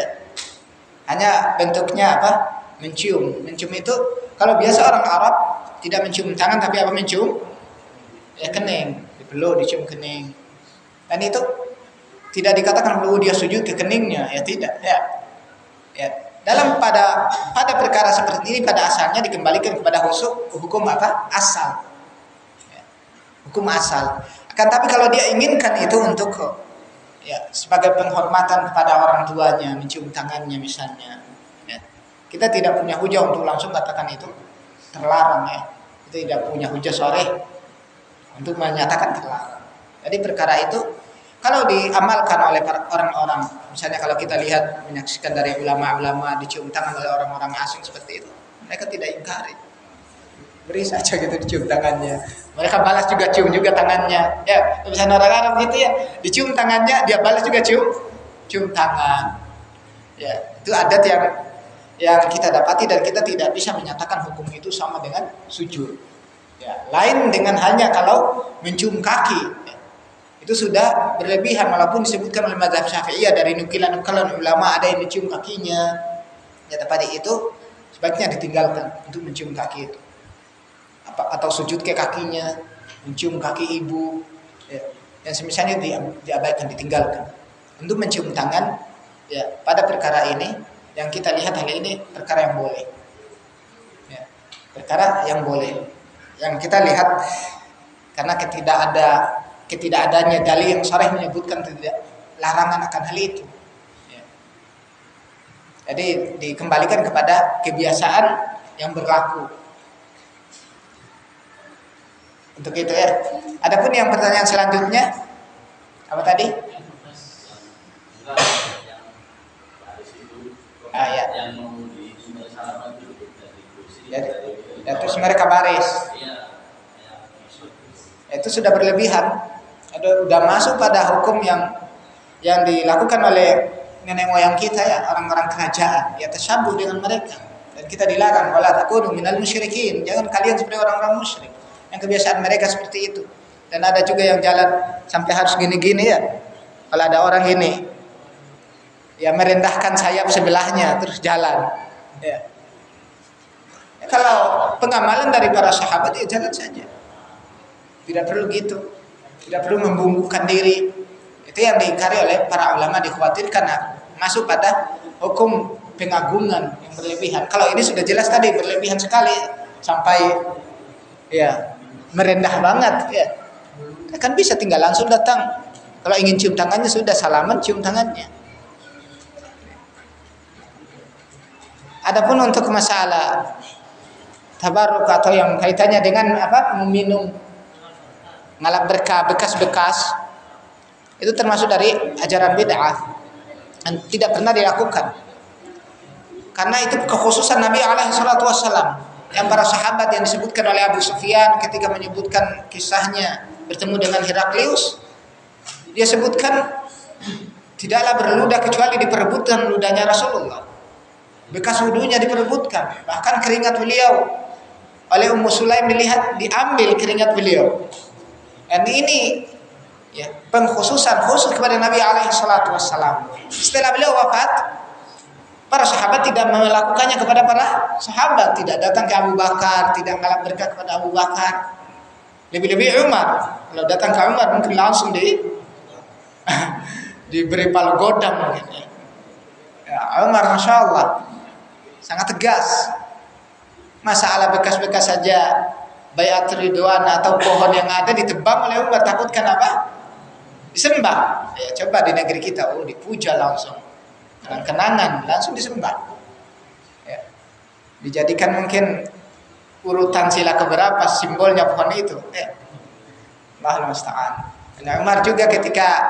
Hanya bentuknya apa? Mencium. Mencium itu kalau biasa orang Arab tidak mencium tangan tapi apa mencium? Ya kening, dipeluk, dicium kening. Dan itu tidak dikatakan perlu dia sujud ke keningnya, ya tidak, ya. Ya. Dalam pada perkara seperti ini pada asalnya dikembalikan kepada hukum apa? Asal. Ya. Hukum asal. Akan tapi kalau dia inginkan itu untuk ya sebagai penghormatan kepada orang tuanya, mencium tangannya misalnya, ya. Kita tidak punya hujah untuk langsung katakan itu terlarang, ya. Kita tidak punya hujah sharih untuk menyatakan terlarang. Jadi perkara itu kalau diamalkan oleh orang-orang, misalnya kalau kita lihat menyaksikan dari ulama-ulama dicium tangan oleh orang-orang asing seperti itu, mereka tidak ingkari, beri saja gitu dicium tangannya, mereka balas juga cium juga tangannya, ya misalnya orang Arab gitu ya, dicium tangannya dia balas juga cium tangan, ya itu adat yang kita dapati dan kita tidak bisa menyatakan hukum itu sama dengan sujud, ya lain dengan halnya kalau mencium kaki. Itu sudah berlebihan walaupun disebutkan oleh mazhab Syafi'iyah dari nukilan-nukilan ulama ada yang mencium kakinya. Ya tadi itu sebaiknya ditinggalkan untuk mencium kaki itu. Atau sujud ke kakinya, mencium kaki ibu. Ya. Yang semisalnya diabaikan, ditinggalkan. Untuk mencium tangan, ya pada perkara ini yang kita lihat hal ini perkara yang boleh. Ya, perkara yang boleh. Yang kita lihat karena ketidakadanya dalil yang sharih menyebutkan tidak larangan akan hal itu. Ya. Jadi dikembalikan kepada kebiasaan yang berlaku. Untuk itu ya. Adapun yang pertanyaan selanjutnya apa tadi? Ya. Ya, terus mereka baris. Itu sudah berlebihan. Udah masuk pada hukum yang dilakukan oleh nenek moyang kita ya, orang-orang kerajaan, ya tasyabuh dengan mereka. Dan kita dilarang wala takunu minal musyrikin, jangan kalian seperti orang-orang musyrik yang kebiasaan mereka seperti itu. Dan ada juga yang jalan sampai harus gini-gini ya. Kalau ada orang ini ya merendahkan sayap sebelahnya terus jalan. Ya. Kalau pengamalan dari para sahabat ya jalan saja. Tidak perlu gitu. Tidak perlu membungkukkan diri. Itu yang diingkari oleh para ulama, dikhawatirkan masuk pada hukum pengagungan yang berlebihan. Kalau ini sudah jelas tadi berlebihan sekali sampai ya merendah banget ya. Kan bisa tinggal langsung datang. Kalau ingin cium tangannya sudah salaman cium tangannya. Adapun untuk masalah tabarruk atau yang kaitannya dengan meminum ngalap berkah bekas-bekas, itu termasuk dari ajaran bid'ah dan tidak pernah dilakukan. Karena itu kekhususan Nabi alaihi salatu wassalam. Yang para sahabat yang disebutkan oleh Abu Sufyan ketika menyebutkan kisahnya bertemu dengan Heraklius, dia sebutkan tidaklah berludah kecuali diperebutkan ludahnya Rasulullah. Bekas wudunya diperebutkan, bahkan keringat beliau oleh Ummu Sulaim dilihat diambil keringat beliau. Dan ini ya pengkhususan khusus kepada Nabi alaihi salatu wassalam. Setelah beliau wafat, para sahabat tidak melakukannya kepada para sahabat, tidak datang ke Abu Bakar, tidak ngalap berkah kepada Abu Bakar. Lebih-lebih Umar, kalau datang ke Umar mungkin langsung diberi pal godam mungkin ya. Ya, Umar Masya Allah sangat tegas. Masalah bekas-bekas saja Baiat Ridwan atau pohon yang ada ditebang oleh Umar, takutkan apa? Disembah. Ya, coba di negeri kita, dipuja langsung, kenang-kenangan langsung disembah. Ya. Dijadikan mungkin urutan sila keberapa simbolnya pohon itu. Ya. Allahul musta'an. Nah, Umar juga ketika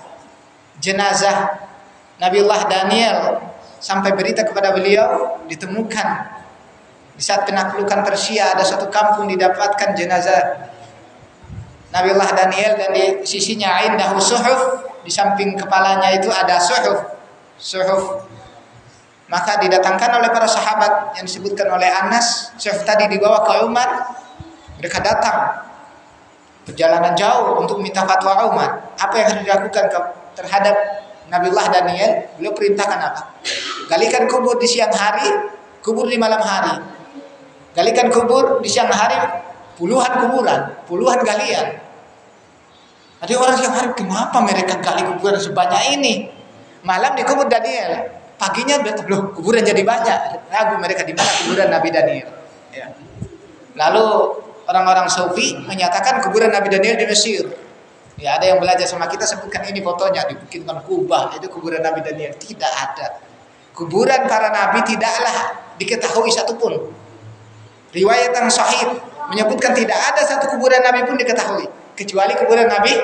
jenazah Nabiullah Daniel sampai berita kepada beliau ditemukan di saat penaklukan Persia, ada satu kampung didapatkan jenazah Nabiullah Daniel dan di sisinya indahu suhuf, di samping kepalanya itu ada suhuf. Maka didatangkan oleh para sahabat yang disebutkan oleh Anas, suhuf tadi dibawa ke Umar. Mereka datang perjalanan jauh untuk minta fatwa Umar. Apa yang harus dilakukan terhadap Nabiullah Daniel? Beliau perintahkan apa? Galikan kubur di siang hari, kubur di malam hari. Galikan kubur di siang hari, puluhan kuburan, puluhan galian. Ada orang siang hari, kenapa mereka gali kuburan sebanyak ini? Malam dikubur Daniel, paginya loh kuburan jadi banyak. Ragu mereka di mana kuburan Nabi Daniel. Ya. Lalu orang-orang Sufi menyatakan kuburan Nabi Daniel di Mesir. Ya, ada yang belajar sama kita sebutkan ini fotonya dibikinkan kubah, itu kuburan Nabi Daniel. Tidak ada. Kuburan para nabi tidaklah diketahui satupun. Riwayat yang sahih menyebutkan tidak ada satu kuburan nabi pun diketahui kecuali kuburan Nabi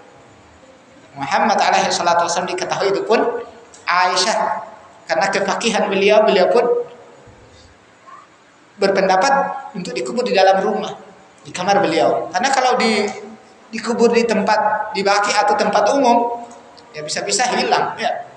Muhammad alaihi salatu wasallam diketahui, itu pun Aisyah karena kefakihan beliau pun berpendapat untuk dikubur di dalam rumah, di kamar beliau. Karena kalau dikubur di tempat di baki atau tempat umum ya bisa-bisa hilang ya.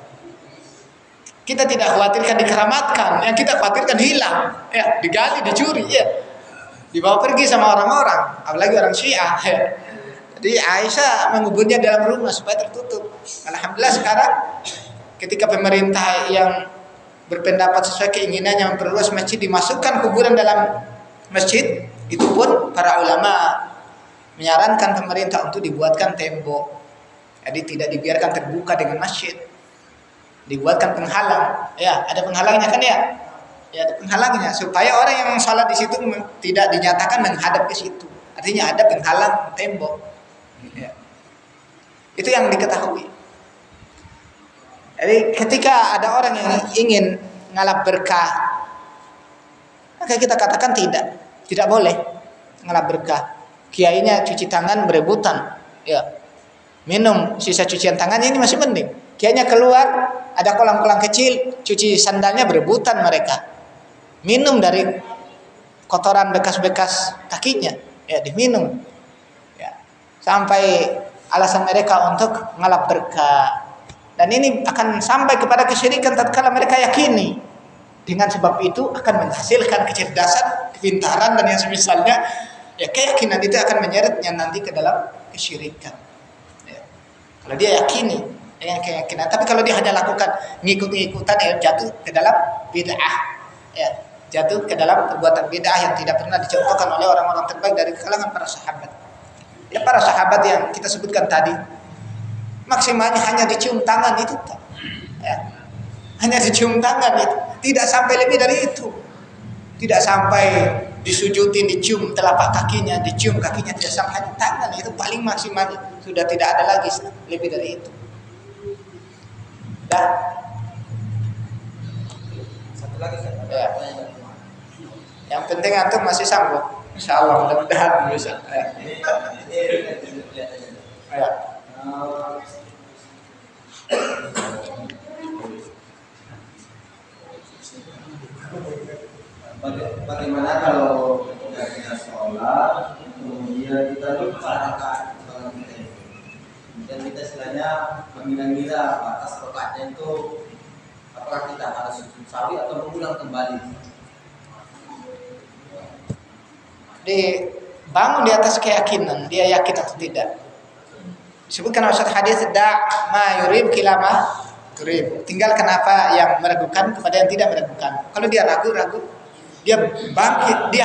Kita tidak khawatirkan dikeramatkan, yang kita khawatirkan hilang ya, digali, dicuri ya, dibawa pergi sama orang-orang, apalagi orang Syiah ya. Jadi Aisyah menguburnya dalam rumah supaya tertutup. Alhamdulillah sekarang ketika pemerintah yang berpendapat sesuai keinginannya memperluas masjid, dimasukkan kuburan dalam masjid, itu pun para ulama menyarankan pemerintah untuk dibuatkan tembok. Jadi tidak dibiarkan terbuka dengan masjid, dibuatkan penghalang. Ya, ada penghalangnya kan ya? Ya, ada penghalangnya supaya orang yang salat di situ tidak dinyatakan menghadap ke situ. Artinya ada penghalang tembok. Ya. Itu yang diketahui. Jadi ketika ada orang yang ingin ngalap berkah, maka kita katakan tidak boleh ngalap berkah. Kiainya cuci tangan berebutan, ya, minum sisa cucian tangannya ini masih mending. Kiainya keluar ada kolam-kolam kecil, cuci sandalnya berebutan mereka, minum dari kotoran bekas-bekas kakinya, ya diminum, ya, sampai alasan mereka untuk ngalap berkah. Dan ini akan sampai kepada kesyirikan tatkala mereka yakini dengan sebab itu akan menghasilkan kecerdasan, kepintaran dan yang semisalnya. Ya, keyakinan itu akan menyeretnya nanti ke dalam kesyirikan. Ya. Kalau dia yakini dengan keyakinan, tapi kalau dia hanya lakukan ngikut-ngikutan, ya jatuh ke dalam bid'ah. Ya, jatuh ke dalam perbuatan bid'ah yang tidak pernah dicontohkan oleh orang-orang terbaik dari kalangan para sahabat. Ya, para sahabat yang kita sebutkan tadi, maksimalnya hanya dicium tangan itu. Ya. Hanya dicium tangan itu. tidak sampai lebih dari itu. Tidak sampai disujutin, dicium telapak kakinya, dicium kakinya, tidak sampai tangan, itu paling maksimal. Sudah tidak ada lagi lebih dari itu. Dah. Satu lagi saya. Ya. Yang penting antum masih sanggup. Insyaallah mudah-mudahan bisa. Ya. Ya. Bagaimana kalau kita sholat, kemudian kita lupa rakaat sholat kita itu, dan kita istilahnya mengira-ngira batas rakaatnya itu, apakah kita harus sujud sahwi atau mengulang kembali? Bangun di atas keyakinan, dia yakin atau tidak. Disebutkan Ustaz hadis ma yurib kilama turib. Tinggalkan apa yang meragukan kepada yang tidak meragukan. Kalau dia ragu, dia bangkit, dia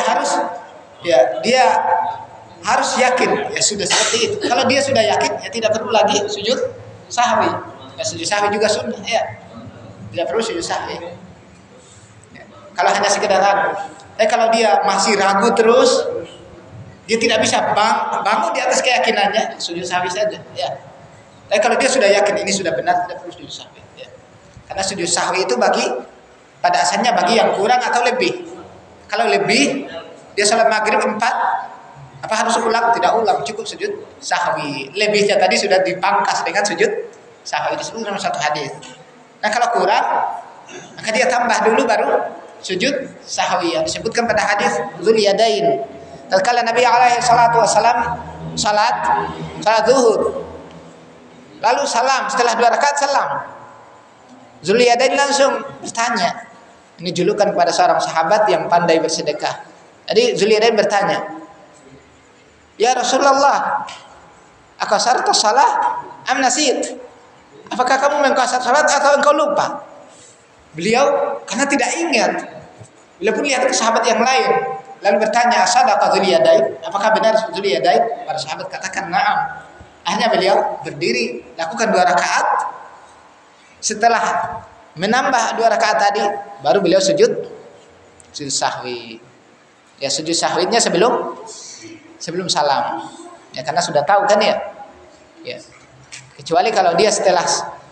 harus yakin. Ya sudah seperti itu. Kalau dia sudah yakin, ya tidak perlu lagi sujud sahwi. Ya sujud sahwi juga sunnah, ya. Tidak perlu sujud sahwi. Ya. Kalau hanya sekedar ragu. Kalau dia masih ragu terus, dia tidak bisa bangun di atas keyakinannya, sujud sahwi saja, ya. Tapi kalau dia sudah yakin ini sudah benar, tidak perlu sujud sahwi, ya. Karena sujud sahwi itu pada asalnya bagi yang kurang atau lebih. Kalau lebih, dia sholat maghrib 4, apa harus ulang? Tidak ulang, cukup sujud sahwi. Lebihnya tadi sudah dipangkas dengan sujud sahwi, disebut dalam satu hadis. Nah kalau kurang, maka dia tambah dulu baru sujud sahwi yang disebutkan pada hadis Dzul Yadain. Tatkala Nabi alaihi salatu wasalam salat zuhur, lalu salam setelah 2 rakaat salam. Dzul Yadain langsung bertanya. Ini julukan kepada seorang sahabat yang pandai bersedekah. Jadi Dzul Yadain bertanya, "Ya Rasulullah, akasarta salah am nasit?" Apakah kamu mengkasar salat atau engkau lupa? Beliau karena tidak ingat. Beliau pun lihat ke sahabat yang lain, lalu bertanya, "Asadaqa Dzul Yadain?" Apakah benar Dzul Yadain? Para sahabat katakan, "Na'am." Akhirnya beliau berdiri, lakukan 2 rakaat. Setelah menambah 2 rakaat tadi, baru beliau sujud sahwi. Ya sujud sahwinya sebelum salam. Ya karena sudah tahu kan ya. Ya. Kecuali kalau dia setelah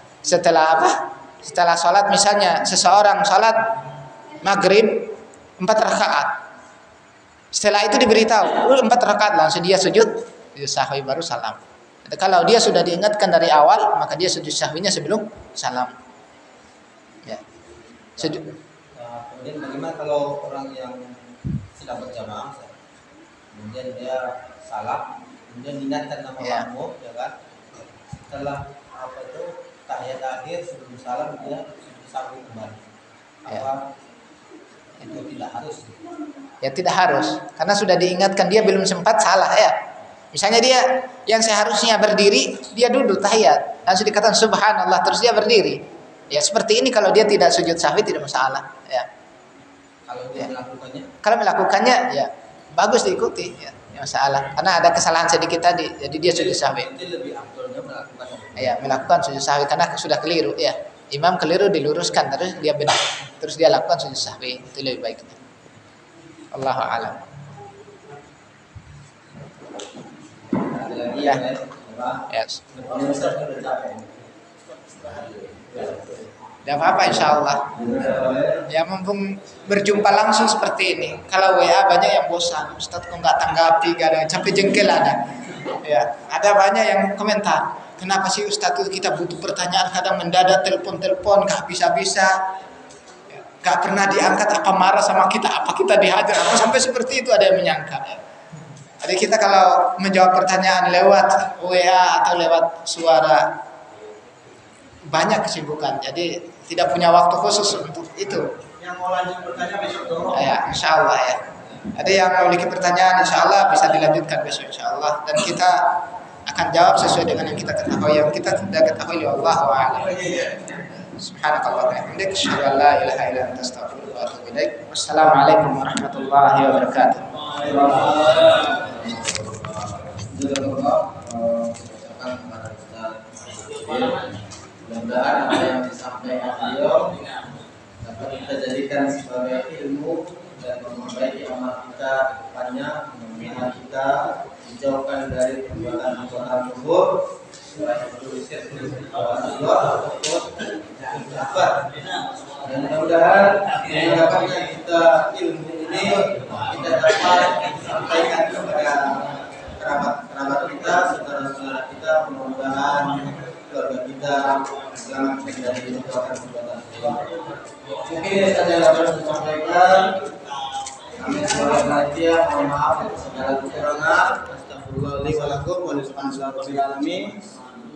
sholat, misalnya seseorang sholat maghrib 4 rakaat. Setelah itu diberitahu 4 rakaat, langsung dia sujud sahwi baru salam. Kalau dia sudah diingatkan dari awal, maka dia sujud sahwinya sebelum salam. Ya. Kemudian bagaimana kalau orang yang sedang berjamaah, kemudian dia salam, kemudian diingatkan nama makmum, ya kan? Setelah tahiyat akhir sebelum salam dia sujud sahwi kembali. Apa itu tidak harus? Ya tidak harus, karena sudah diingatkan, dia belum sempat salah ya. Misalnya dia yang seharusnya berdiri, dia duduk tahiyat, langsung dikatakan subhanallah, terus dia berdiri. Ya seperti ini kalau dia tidak sujud sahwi tidak masalah. Ya. Kalau dia melakukannya? Kalau melakukannya ya bagus diikuti, ya masalah. Karena ada kesalahan sedikit tadi, jadi dia sujud sahwi. Itu lebih afdolnya melakukan. Ya melakukan sujud sahwi karena sudah keliru ya. Imam keliru diluruskan, terus dia benar, terus dia lakukan sujud sahwi, itu lebih baik. Allahu a'lam. Ya. Yes. Tidak apa-apa insyaallah. Ya mumpung berjumpa langsung seperti ini. Kalau WA banyak yang bosan, Ustaz kok nggak tanggapi, gak ada, sampai jengkel ada. Ya, ada banyak yang komentar. Kenapa sih Ustaz itu kita butuh pertanyaan kadang mendadak, telepon nggak bisa-bisa, nggak pernah diangkat, apa marah sama kita, apa kita dihajar, apa sampai seperti itu ada yang menyangka. Jadi kita kalau menjawab pertanyaan lewat WA atau lewat suara banyak kesibukan, jadi tidak punya waktu khusus untuk itu. Yang mau lanjut bertanya besok dong. Ya, insya Allah ya. Ada yang memiliki pertanyaan, insya Allah bisa dilanjutkan besok insya Allah, dan kita akan jawab sesuai dengan yang kita ketahui, yang kita tidak ketahui. Wallahu a'lam. Subhanakallah wa bihamdika, asyhadu an la ilaha illa anta, astaghfiruka wa atubu ilaik. Wassalamualaikum warahmatullahi wabarakatuh. Mudah-mudahan apa yang disampaikan beliau dapat kita jadi jadikan sebagai ilmu dan memperbaiki amal kita ke depannya, mudah-mudahan kita dijauhkan dari perbuatan-perbuatan kufur supaya bertulisir Allah ataupun dapat. Dan mudah-mudahan dengan dapatnya kita ilmu ini kita dapat sampaikan kepada kerabat kita, saudara-saudara kita, mudah-mudahan keluarga kita selamat dari perbuatan-perbuatan kufur. Mungkin ini saja yang dapat saya sampaikan. Kami sebagai panitia mohon maaf atas segala kekurangan. Astagfirullahaladzim wa lakum wa lillahi alamin.